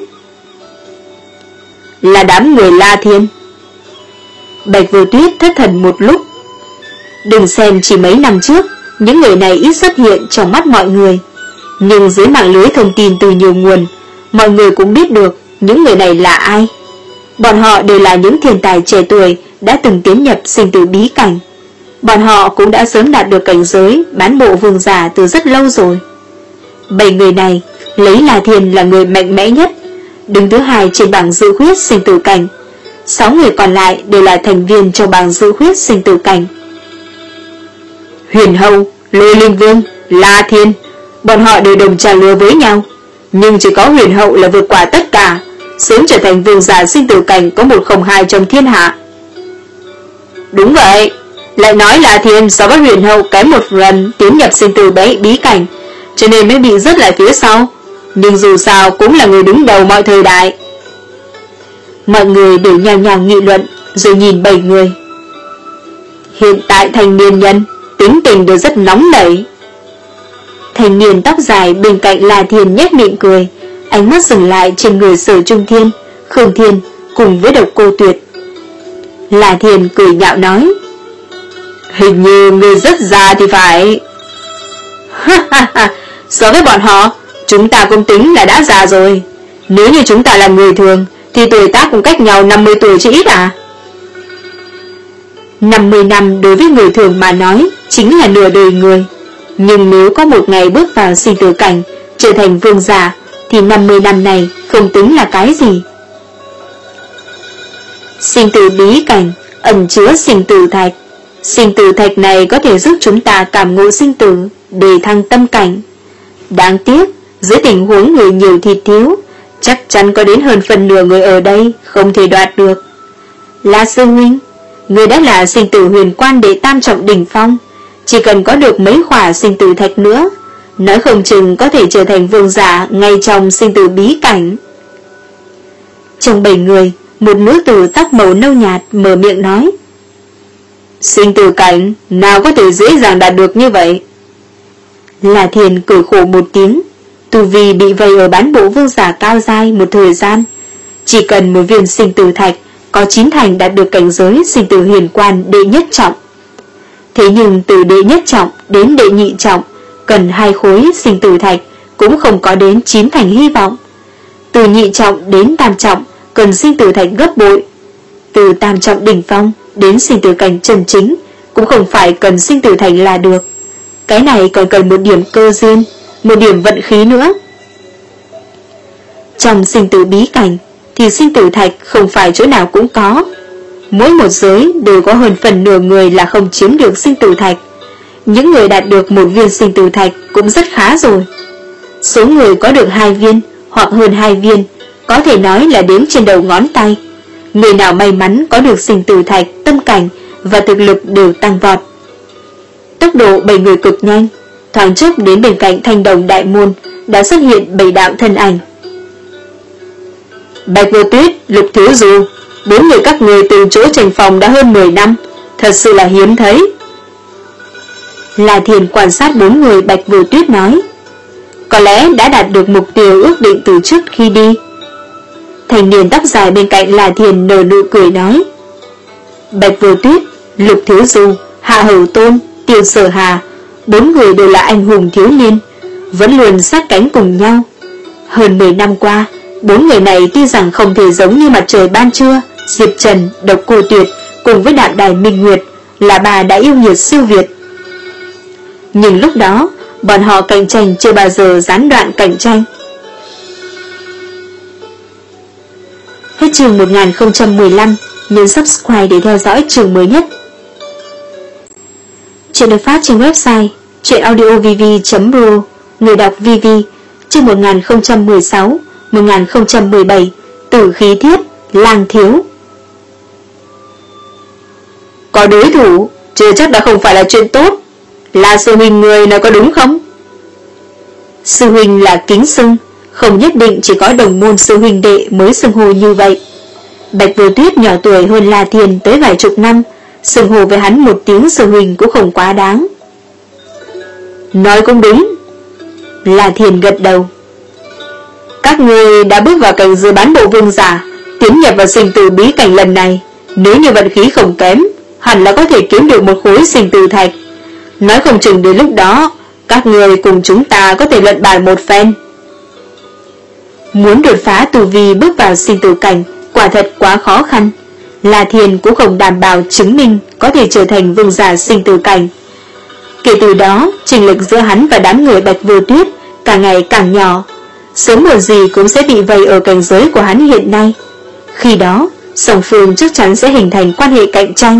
là đám người La Thiên. Bạch Vô Tuyết thất thần một lúc. Đừng xem chỉ mấy năm trước, những người này ít xuất hiện trong mắt mọi người, nhưng dưới mạng lưới thông tin từ nhiều nguồn, mọi người cũng biết được những người này là ai. Bọn họ đều là những thiên tài trẻ tuổi đã từng tiến nhập sinh tử bí cảnh. Bọn họ cũng đã sớm đạt được cảnh giới bán bộ vương giả từ rất lâu rồi. Bảy người này lấy La Thiên là người mạnh mẽ nhất, đứng thứ hai trên bảng dự khuyết sinh tử cảnh. Sáu người còn lại đều là thành viên trong bảng dự khuyết sinh tử cảnh. Huyền Hậu, Lôi Linh Vương, La Thiên, bọn họ đều đồng trang lứa với nhau, nhưng chỉ có Huyền Hậu là vượt qua tất cả, sớm trở thành vương giả sinh tử cảnh có một không hai trong thiên hạ. Đúng vậy, lại nói La Thiên so với Huyền Hậu kém một lần tiến nhập sinh tử bí, bí cảnh, cho nên mới bị rớt lại phía sau, nhưng dù sao cũng là người đứng đầu mọi thời đại. Mọi người đều nhao nhao nghị luận, rồi nhìn bảy người. Hiện tại thành niên nhân tính tình đều rất nóng nảy. Thanh niên tóc dài bên cạnh La Thiên nhếch miệng cười, ánh mắt dừng lại trên người Sở Trung Thiên, Khương Thiên cùng với Độc Cô Tuyệt. La Thiên cười nhạo nói: Hình như người rất già thì phải. Ha ha ha, so với bọn họ, chúng ta cũng tính là đã già rồi. Nếu như chúng ta là người thường thì tuổi tác cũng cách nhau năm mươi tuổi chứ ít à. năm mươi năm đối với người thường mà nói chính là nửa đời người, nhưng nếu có một ngày bước vào sinh tử cảnh trở thành vương giả thì năm mươi năm này không tính là cái gì. Sinh tử bí cảnh ẩn chứa sinh tử thạch. Sinh tử thạch này có thể giúp chúng ta cảm ngộ sinh tử, đề thăng tâm cảnh. Đáng tiếc, dưới tình huống người nhiều thịt thiếu, chắc chắn có đến hơn phần nửa người ở đây không thể đoạt được. La Sư Huynh, người đã là sinh tử huyền quan đệ tam trọng đỉnh phong, chỉ cần có được mấy khỏa sinh tử thạch nữa, nói không chừng có thể trở thành vương giả ngay trong sinh tử bí cảnh. Trong bảy người, một nữ tử tóc màu nâu nhạt mở miệng nói: sinh tử cảnh nào có thể dễ dàng đạt được như vậy? La Thiên cười khổ một tiếng, tu vi bị vây ở bán bộ vương giả cao giai một thời gian, chỉ cần một viên sinh tử thạch có chín thành đạt được cảnh giới sinh tử huyền quan đệ nhất trọng. Thế nhưng từ đệ nhất trọng đến đệ nhị trọng cần hai khối sinh tử thạch cũng không có đến chín thành hy vọng. Từ nhị trọng đến tam trọng cần sinh tử thạch gấp bội. Từ tam trọng đỉnh phong đến sinh tử cảnh chân chính cũng không phải cần sinh tử thạch là được. Cái này còn cần một điểm cơ duyên, một điểm vận khí nữa. Trong sinh tử bí cảnh thì sinh tử thạch không phải chỗ nào cũng có. Mỗi một giới đều có hơn phần nửa người là không chiếm được sinh tử thạch. Những người đạt được một viên sinh tử thạch cũng rất khá rồi. Số người có được hai viên hoặc hơn hai viên có thể nói là đếm trên đầu ngón tay. Người nào may mắn có được sinh tử thạch, tâm cảnh và thực lực đều tăng vọt. Tốc độ bảy người cực nhanh, thoáng chốc đến bên cạnh thanh đồng đại môn đã xuất hiện bảy đạo thân ảnh. Bạch Vô Tuyết, Lục Thiếu Du, bốn người các người từ chỗ tranh phòng đã hơn mười năm, thật sự là hiếm thấy. La Thiên quan sát bốn người Bạch Vô Tuyết nói: có lẽ đã đạt được mục tiêu ước định từ trước khi đi. Thanh niên tóc dài bên cạnh La Thiên nở nụ cười nói: Bạch Vô Tuyết, Lục Thiếu Du, Hạ Hầu Tôn, Tiêu Sở Hà, bốn người đều là anh hùng thiếu niên, vẫn luôn sát cánh cùng nhau. Hơn mười năm qua, bốn người này tuy rằng không thể giống như mặt trời ban trưa, Diệp Trần, Độc Cô Tuyệt cùng với Đạm Đài Minh Nguyệt là bà đã yêu nghiệt siêu việt. Nhưng lúc đó, bọn họ cạnh tranh chưa bao giờ gián đoạn cạnh tranh. Hết chương một nghìn không trăm mười lăm, nhấn subscribe để theo dõi chương mới nhất. Chuyện được phát trên website truyệnaudiovv chấm ro, người đọc vê vê, chương một nghìn không trăm mười sáu, một nghìn không trăm mười bảy, Tử Khí Thiết, Lang Thiếu. Có đối thủ, chưa chắc đã không phải là chuyện tốt. Là sư huynh người nói có đúng không? Sư huynh là kính xưng, không nhất định chỉ có đồng môn sư huynh đệ mới xưng hô như vậy. Bạch Vô Tuyết nhỏ tuổi hơn La Thiên tới vài chục năm, xưng hô với hắn một tiếng sư huynh cũng không quá đáng. Nói cũng đúng. La Thiên gật đầu. Các người đã bước vào cảnh giới bán bộ vương giả, tiến nhập vào sinh tử bí cảnh lần này, nếu như vận khí không kém, hẳn là có thể kiếm được một khối sinh tử thạch. Nói không chừng đến lúc đó các người cùng chúng ta có thể luận bàn một phen. Muốn đột phá tu vi bước vào sinh tử cảnh quả thật quá khó khăn. La Thiên cũng không đảm bảo chứng minh có thể trở thành vương giả sinh tử cảnh. Kể từ đó, chênh lệch giữa hắn và đám người Bạch Vô Tuyết càng ngày càng nhỏ, sớm muộn gì cũng sẽ bị vây ở cảnh giới của hắn hiện nay. Khi đó, song phương chắc chắn sẽ hình thành quan hệ cạnh tranh.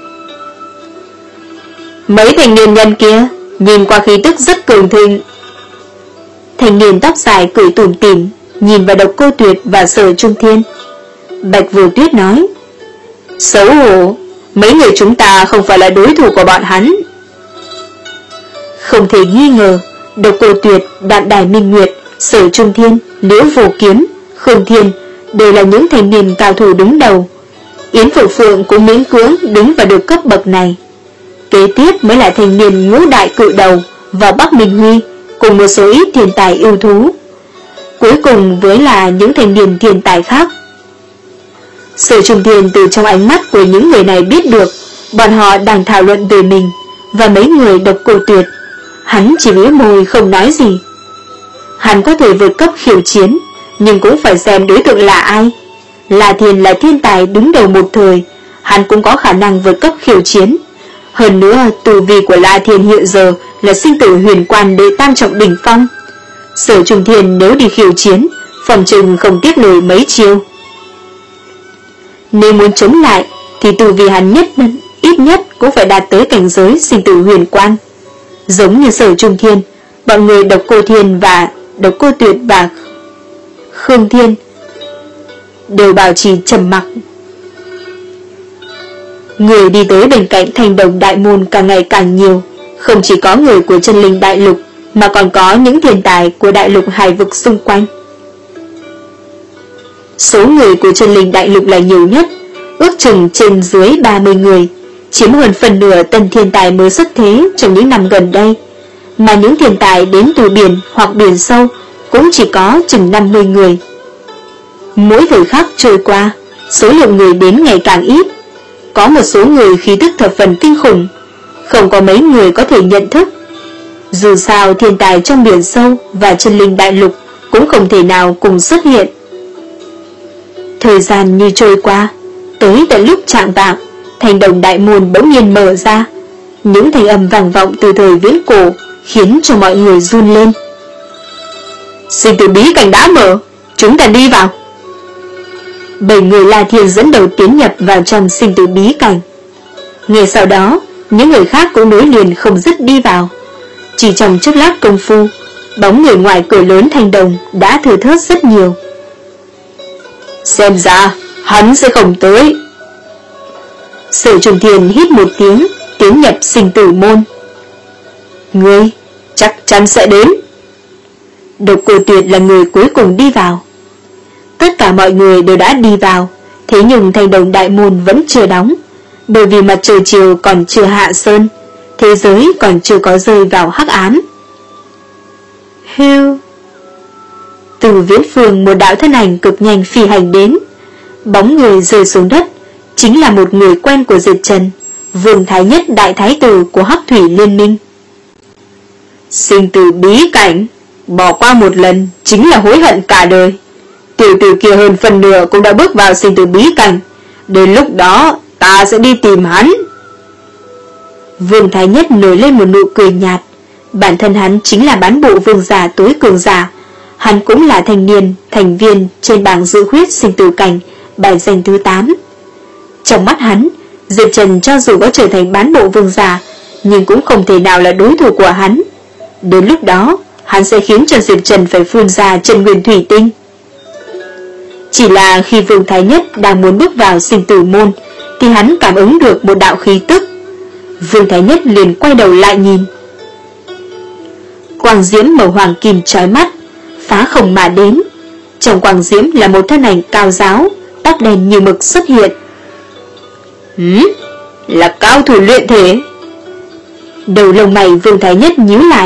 Mấy thanh niên nhân kia nhìn qua khí tức rất cường thịnh. Thanh niên tóc dài cười tủm tỉm nhìn vào Độc Cô Tuyệt và Sở Trung Thiên. Bạch Vô Tuyết nói: xấu hổ, mấy người chúng ta không phải là đối thủ của bọn hắn. Không thể nghi ngờ, Độc Cô Tuyệt, Đạm Đài Minh Nguyệt, Sở Trung Thiên, Liễu Vô Kiếm, Khương Thiên đều là những thanh niên cao thủ đứng đầu. Yến Phượng Phượng cũng miễn cưỡng đứng vào được cấp bậc này. Kế tiếp mới là thanh niên ngũ đại cự đầu và Bắc Minh Huy cùng một số ít thiên tài yêu thú. Cuối cùng với là những thanh niên thiên tài khác. Sở Trung Thiên từ trong ánh mắt của những người này biết được bọn họ đang thảo luận về mình và mấy người Độc Cô Tuyệt. Hắn chỉ bĩu môi không nói gì. Hắn có thể vượt cấp khiêu chiến, nhưng cũng phải xem đối tượng là ai. La Thiên là thiên tài đứng đầu một thời, hắn cũng có khả năng vượt cấp khiêu chiến. Hơn nữa, tu vi của La Thiên hiện giờ là sinh tử huyền quan đệ tam trọng đỉnh phong. Sở Trung Thiên nếu đi khiêu chiến, phòng trừng không tiếp nổi mấy chiêu. Nếu muốn chống lại, thì tu vi hắn nhất ít nhất cũng phải đạt tới cảnh giới sinh tử huyền quan. Giống như Sở Trung Thiên, bọn người Độc Cô Thiên và Độc Cô Tuyệt và Khương Thiên đều bảo trì trầm mặc. Người đi tới bên cạnh thành đồng đại môn càng ngày càng nhiều, không chỉ có người của chân linh đại lục mà còn có những thiên tài của đại lục hải vực xung quanh. Số người của chân linh đại lục là nhiều nhất, ước chừng trên dưới ba mươi người, chiếm hơn phần nửa tân thiên tài mới xuất thế trong những năm gần đây, mà những thiên tài đến từ biển hoặc biển sâu cũng chỉ có chừng năm mươi người. Mỗi thời khắc trôi qua, số lượng người đến ngày càng ít. Có một số người khí tức thập phần kinh khủng, không có mấy người có thể nhận thức. Dù sao thiên tài trong biển sâu và chân linh đại lục cũng không thể nào cùng xuất hiện. Thời gian như trôi qua, tới tận lúc chạng vạng, thành đồng đại môn bỗng nhiên mở ra. Những thanh âm vang vọng từ thời viễn cổ khiến cho mọi người run lên. Sinh tử bí cảnh đã mở, chúng ta đi vào. Bảy người La Thiên dẫn đầu tiến nhập vào trong sinh tử bí cảnh. Ngay sau đó, những người khác cũng nối liền không dứt đi vào. Chỉ trong chốc lát công phu, bóng người ngoài cửa lớn thành đồng đã thừa thớt rất nhiều. Xem ra hắn sẽ không tới. Sở Trùng Thiên hít một tiếng, tiến nhập sinh tử môn. Ngươi chắc chắn sẽ đến. Độc Cô Tuyệt là người cuối cùng đi vào. Tất cả mọi người đều đã đi vào, thế nhưng thành đồng đại môn vẫn chưa đóng, bởi vì mặt trời chiều còn chưa hạ sơn, thế giới còn chưa có rơi vào hắc ám. Hưu. Từ viễn phương một đạo thân ảnh cực nhanh phi hành đến, bóng người rơi xuống đất, chính là một người quen của Diệp Trần, Vương Thái Nhất đại thái tử của Hắc Thủy Liên Minh. Sinh tử bí cảnh, bỏ qua một lần chính là hối hận cả đời. Tiểu tử kia hơn phần nửa cũng đã bước vào sinh tử bí cảnh, đến lúc đó ta sẽ đi tìm hắn. Vương Thái Nhất nổi lên một nụ cười nhạt. Bản thân hắn chính là bán bộ vương giả tối cường giả, hắn cũng là thành niên thành viên trên bảng dự khuyết sinh tử cảnh bài danh thứ tám. Trong mắt hắn, Diệp Trần cho dù có trở thành bán bộ vương giả, nhưng cũng không thể nào là đối thủ của hắn. Đến lúc đó, hắn sẽ khiến cho Diệp Trần phải phun ra chân nguyên thủy tinh. Chỉ là khi Vương Thái Nhất đang muốn bước vào sinh tử môn, thì hắn cảm ứng được một đạo khí tức. Vương Thái Nhất liền quay đầu lại nhìn. Quang diễm màu hoàng kim chói mắt, phá không mà đến. Trong quang diễm là một thân ảnh cao giáo, tóc đen như mực xuất hiện. Hửm, là cao thủ luyện thể. Đầu lông mày Vương Thái Nhất nhíu lại.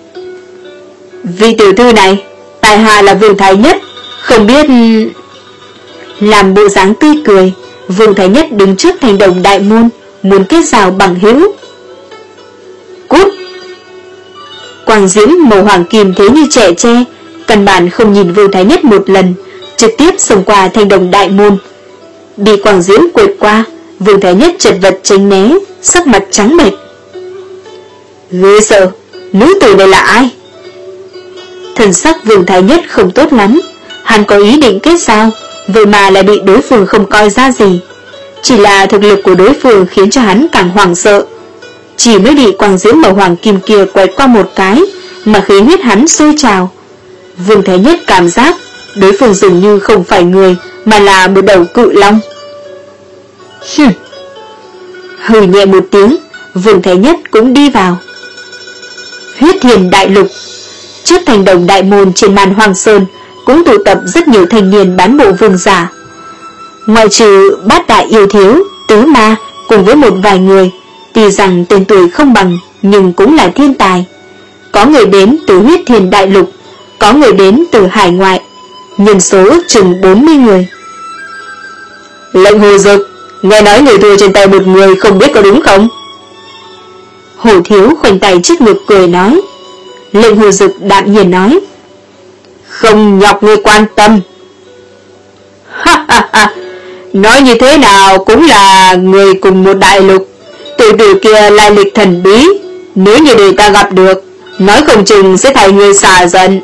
Vị tiểu thư này, tại hạ là Vương Thái Nhất, không biết... Làm bộ dáng tươi cười, Vương Thái Nhất đứng trước thành đồng đại môn, muốn kết giao bằng hữu. Cút! Quang diễm màu hoàng kim thế như trẻ tre, căn bản không nhìn Vương Thái Nhất một lần, trực tiếp xông qua thành đồng đại môn. Bị quang diễm quệt qua, Vương Thái Nhất chật vật tránh né, sắc mặt trắng bệch. Ghê sợ, nữ tử này là ai? Thần sắc Vương Thái Nhất không tốt lắm, hắn có ý định kết giao, vậy mà lại bị đối phương không coi ra gì. Chỉ là thực lực của đối phương khiến cho hắn càng hoảng sợ. Chỉ mới bị quang diễm màu hoàng kim kia quét qua một cái mà khí huyết hắn sôi trào. Vương Thái Nhất cảm giác đối phương dường như không phải người, mà là một đầu cự long. Hừm. Hừ nhẹ một tiếng, Vương Thái Nhất cũng đi vào. Huyết Thiền Đại Lục. Trước thành đồng đại môn trên màn Hoàng Sơn cũng tụ tập rất nhiều thanh niên bán bộ vương giả. Ngoài trừ Bát Đại Yêu Thiếu, Tứ Ma cùng với một vài người, tuy rằng tên tuổi không bằng nhưng cũng là thiên tài. Có người đến từ Huyết Thiền Đại Lục, có người đến từ hải ngoại, nhân số ước chừng bốn mươi người. Lệnh Hồ Dực, nghe nói người thua trên tay một người, không biết có đúng không? Hổ Thiếu khoanh tay trước ngực cười nói. Lệnh Hồ Dực đạm nhiên nói. Không nhọc ngươi quan tâm. Ha ha ha, nói như thế nào cũng là người cùng một đại lục. Tiểu tử kia lai lịch thần bí, nếu như để ta gặp được, nói không chừng sẽ thay ngươi xả giận.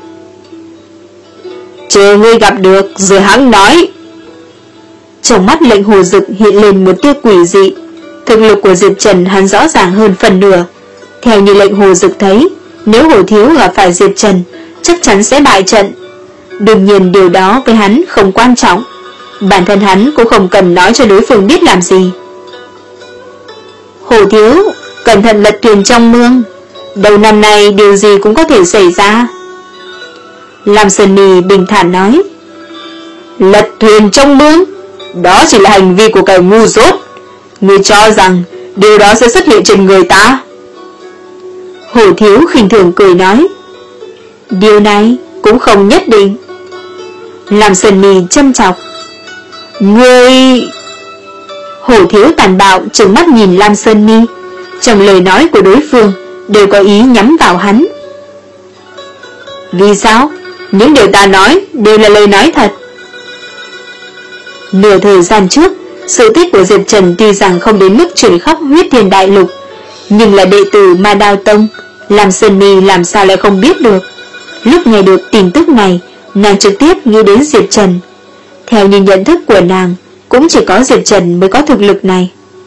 Chờ ngươi gặp được rồi hắn nói. Trong mắt Lệnh Hồ Dực hiện lên một tia quỷ dị. Thực lực của Diệp Trần hắn rõ ràng hơn phần nửa. Theo như Lệnh Hồ Dực thấy, nếu Hổ Thiếu gặp phải Diệp Trần, chắc chắn sẽ bại trận. Đương nhiên điều đó với hắn không quan trọng, bản thân hắn cũng không cần nói cho đối phương biết làm gì. Hổ Thiếu, cẩn thận lật thuyền trong mương. Đầu năm nay điều gì cũng có thể xảy ra. Lam Sơn Mi bình thản nói. Lật thuyền trong mương, đó chỉ là hành vi của kẻ ngu dốt. Ngươi cho rằng điều đó sẽ xuất hiện trên người ta? Hổ Thiếu khinh thường cười nói. Điều này cũng không nhất định. Lam Sơn Mi châm chọc. Ngươi... Hổ Thiếu tàn bạo trừng mắt nhìn Lam Sơn Mi. Trong lời nói của đối phương đều có ý nhắm vào hắn. Vì sao? Những điều ta nói đều là lời nói thật. Nửa thời gian trước, sự tích của Diệp Trần tuy rằng không đến mức chuyển khắp huyết thiên đại lục, nhưng là đệ tử Ma Đao Tông, Lam Sơn Mi làm sao lại không biết được. Lúc nghe được tin tức này, nàng trực tiếp nghĩ đến Diệp Trần. Theo như nhận thức của nàng, cũng chỉ có Diệp Trần mới có thực lực này.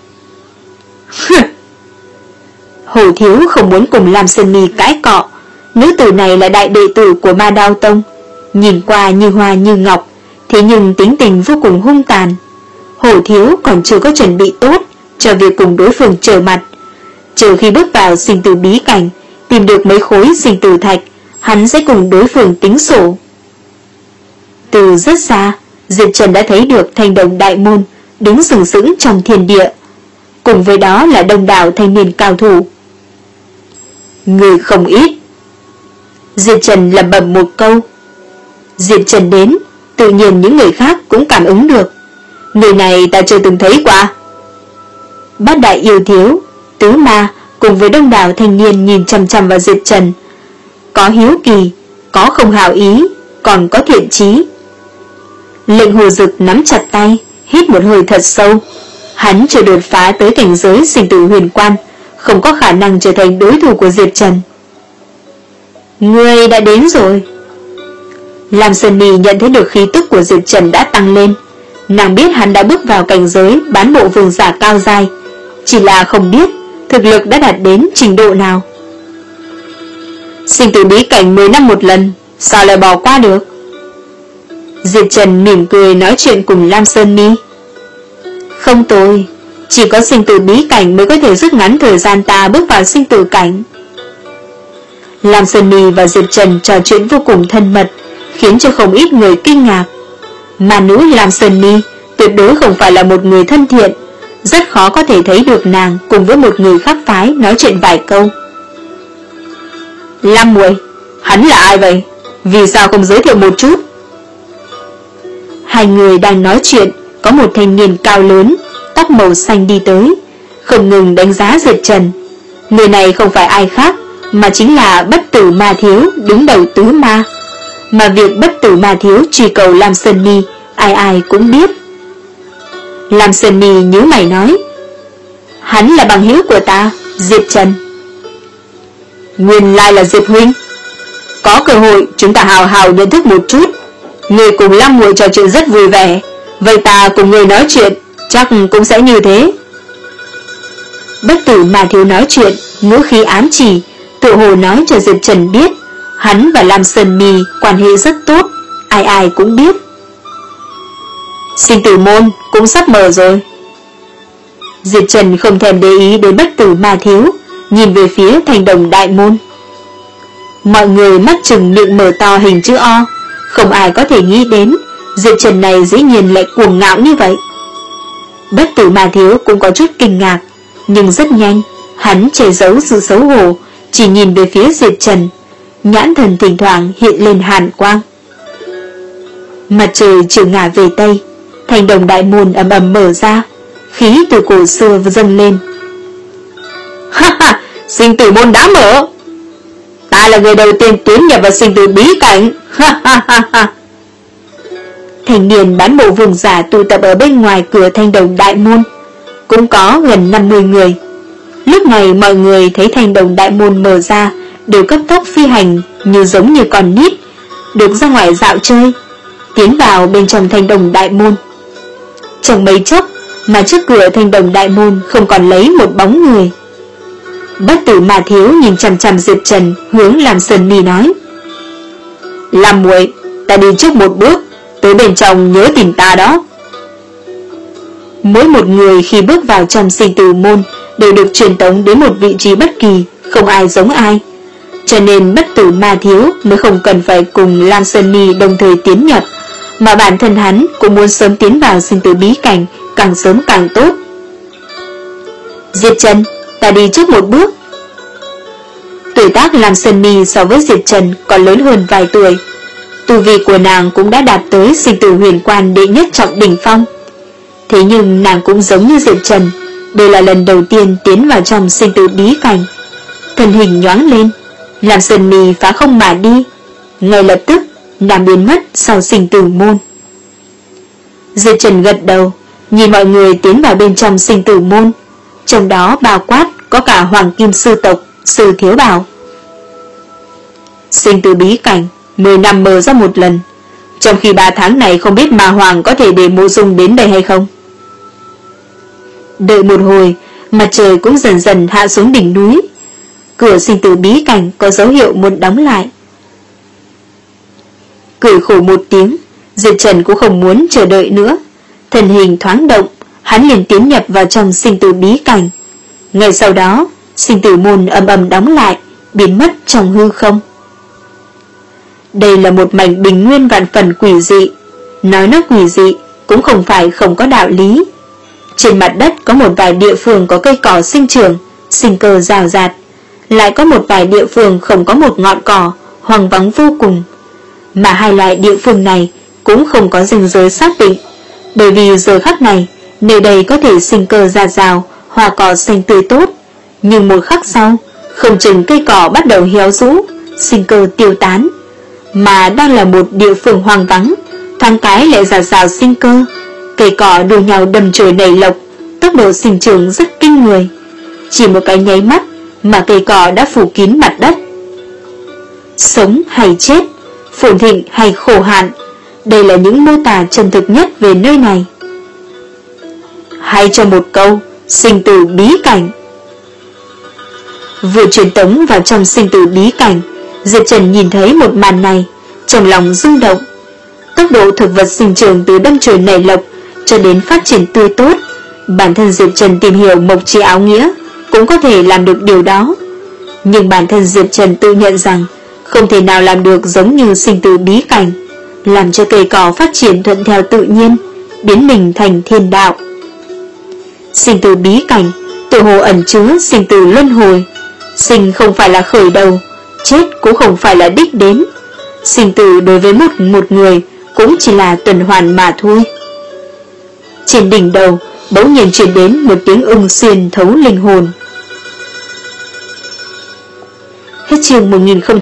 Hổ Thiếu không muốn cùng Lam Sơn Mi cãi cọ. Nữ tử này là đại đệ tử của Ma Đao Tông, nhìn qua như hoa như ngọc, thế nhưng tính tình vô cùng hung tàn. Hổ Thiếu còn chưa có chuẩn bị tốt cho việc cùng đối phương trở mặt. Chờ khi bước vào sinh tử bí cảnh, tìm được mấy khối sinh tử thạch, hắn sẽ cùng đối phương tính sổ. Từ rất xa, Diệp Trần đã thấy được Thanh Đồng Đại Môn đứng sừng sững trong thiên địa, cùng với đó là đông đảo thanh niên cao thủ. Người không ít. Diệp Trần lẩm bẩm một câu. Diệp Trần đến, tự nhiên những người khác cũng cảm ứng được. Người này ta chưa từng thấy qua. Bát đại yêu thiếu, tứ ma cùng với đông đảo thanh niên nhìn chằm chằm vào Diệp Trần. Có hiếu kỳ, có không hảo ý, còn có thiện chí. Lệnh Hồ Dực nắm chặt tay, hít một hơi thật sâu. Hắn chưa đột phá tới cảnh giới sinh tử huyền quan, không có khả năng trở thành đối thủ của Diệp Trần. Ngươi đã đến rồi. Lam Sơn Mi nhận thấy được khí tức của Diệp Trần đã tăng lên. Nàng biết hắn đã bước vào cảnh giới bán bộ vương giả cao giai, chỉ là không biết thực lực đã đạt đến trình độ nào. Sinh tử bí cảnh mười năm một lần, sao lại bỏ qua được? Diệp Trần mỉm cười nói chuyện cùng Lam Sơn Mi. Không tồi, chỉ có sinh tử bí cảnh mới có thể rút ngắn thời gian ta bước vào sinh tử cảnh. Lam Sơn Mi và Diệp Trần trò chuyện vô cùng thân mật, khiến cho không ít người kinh ngạc. Mà nữ Lam Sơn Mi tuyệt đối không phải là một người thân thiện, rất khó có thể thấy được nàng cùng với một người khác phái nói chuyện vài câu. Lam muội, hắn là ai vậy? Vì sao không giới thiệu một chút? Hai người đang nói chuyện, có một thanh niên cao lớn, tóc màu xanh đi tới, không ngừng đánh giá Diệp Trần. Người này không phải ai khác, mà chính là Bất Tử Ma Thiếu, đứng đầu tứ ma. Mà việc Bất Tử Ma Thiếu truy cầu Lam Sơn Mi, ai ai cũng biết. Lam Sơn Mi nhíu mày nói, hắn là bằng hữu của ta, Diệp Trần. Nguyên lai là Diệp huynh. Có cơ hội chúng ta hào hào nhận thức một chút. Người cùng Lam muội trò chuyện rất vui vẻ, vậy ta cùng người nói chuyện chắc cũng sẽ như thế. Bất Tử Ma Thiếu nói chuyện, ngữ khí ám chỉ, tự hồ nói cho Diệp Trần biết hắn và Lam Sơn Mi quan hệ rất tốt, ai ai cũng biết. Sinh tử môn cũng sắp mở rồi. Diệp Trần không thèm để ý đến Bất Tử Ma Thiếu, nhìn về phía Thanh Đồng Đại Môn. Mọi người mắt trừng miệng mở to hình chữ O, không ai có thể nghĩ đến Diệp Trần này dĩ nhiên lại cuồng ngạo như vậy. Bất Tử Ma Thiếu cũng có chút kinh ngạc, nhưng rất nhanh hắn che giấu sự xấu hổ, chỉ nhìn về phía Diệp Trần, nhãn thần thỉnh thoảng hiện lên hàn quang. Mặt trời chiều ngả về Tây, Thanh Đồng Đại Môn ầm ầm mở ra, khí từ cổ xưa dâng lên. Ha ha, sinh tử môn đã mở. Ta là người đầu tiên tiến nhập vào sinh tử bí cảnh. Ha ha ha ha. Thành niên bán bộ vương giả tụ tập ở bên ngoài cửa Thanh Đồng Đại Môn, cũng có gần năm mươi người. Lúc này mọi người thấy Thanh Đồng Đại Môn mở ra, đều cấp tốc phi hành như giống như con nít, được ra ngoài dạo chơi, tiến vào bên trong Thanh Đồng Đại Môn. Trong mấy chốc mà trước cửa Thanh Đồng Đại Môn không còn lấy một bóng người. Bất Tử Ma Thiếu nhìn chằm chằm Diệp Trần, hướng Lam Sơn Mi nói, Lam muội, ta đi trước một bước, tới bên trong nhớ tìm ta đó. Mỗi một người khi bước vào trong sinh tử môn đều được truyền tống đến một vị trí bất kỳ, không ai giống ai. Cho nên bất tử ma thiếu mới không cần phải cùng Lam Sơn Ni đồng thời tiến nhập, mà bản thân hắn cũng muốn sớm tiến vào sinh tử bí cảnh, càng sớm càng tốt. Diệp Trần, ta đi trước một bước. Tuổi tác Lam Sơn Ni so với Diệp Trần còn lớn hơn vài tuổi. Tu vi của nàng cũng đã đạt tới sinh tử huyền quan đệ nhất trọng đỉnh phong. Thế nhưng nàng cũng giống như Diệp Trần, đây là lần đầu tiên tiến vào trong sinh tử bí cảnh. Thân hình nhoáng lên, Lam Sơn Ni phá không mà đi. Ngay lập tức nàng biến mất sau sinh tử môn. Diệp Trần gật đầu, nhìn mọi người tiến vào bên trong sinh tử môn, trong đó bao quát có cả Hoàng Kim Sư Tộc, Sư Thiếu Bảo. Sinh tử bí cảnh mười năm mở ra một lần, trong khi ba tháng này không biết Ma Hoàng có thể để Mộ Dung đến đây hay không. Đợi một hồi, mặt trời cũng dần dần hạ xuống đỉnh núi. Cửa sinh tử bí cảnh có dấu hiệu muốn đóng lại. Cười khổ một tiếng, Diệp Trần cũng không muốn chờ đợi nữa. Thân hình thoáng động, hắn liền tiến nhập vào trong sinh tử bí cảnh. Ngay sau đó, sinh tử môn ầm ầm đóng lại, biến mất trong hư không. Đây là một mảnh bình nguyên vạn phần quỷ dị. Nói nó quỷ dị cũng không phải không có đạo lý. Trên mặt đất có một vài địa phương có cây cỏ sinh trưởng, sinh cơ rào rạt, lại có một vài địa phương không có một ngọn cỏ, hoang vắng vô cùng. Mà hai loại địa phương này cũng không có ranh giới xác định, bởi vì giờ khắc này nơi đây có thể sinh cơ rạt rào, hoa cỏ xanh tươi tốt, nhưng một khắc sau không chừng cây cỏ bắt đầu héo rũ, sinh cơ tiêu tán. Mà đang là một địa phương hoang vắng, thoáng cái lại rạt rào sinh cơ, cây cỏ đua nhau đâm chồi nảy lộc, tốc độ sinh trưởng rất kinh người. Chỉ một cái nháy mắt mà cây cỏ đã phủ kín mặt đất. Sống hay chết, phồn thịnh hay khổ hạn, đây là những mô tả chân thực nhất về nơi này. Hay cho một câu, sinh tử bí cảnh. Vừa truyền tống vào trong sinh tử bí cảnh, Diệp Trần nhìn thấy một màn này, trong lòng rung động. Tốc độ thực vật sinh trưởng từ đâm chồi nảy lộc cho đến phát triển tươi tốt, bản thân Diệp Trần tìm hiểu mộc chi áo nghĩa cũng có thể làm được điều đó. Nhưng bản thân Diệp Trần tự nhận rằng không thể nào làm được giống như sinh tử bí cảnh, làm cho cây cỏ phát triển thuận theo tự nhiên, biến mình thành thiên đạo. Sinh tử bí cảnh tự hồ ẩn chứa sinh tử luân hồi. Sinh không phải là khởi đầu, chết cũng không phải là đích đến. Sinh tử đối với một một người cũng chỉ là tuần hoàn mà thôi. Trên đỉnh đầu bỗng nhiên truyền đến một tiếng ưng xuyên thấu linh hồn. Hết chương một nghìn không trăm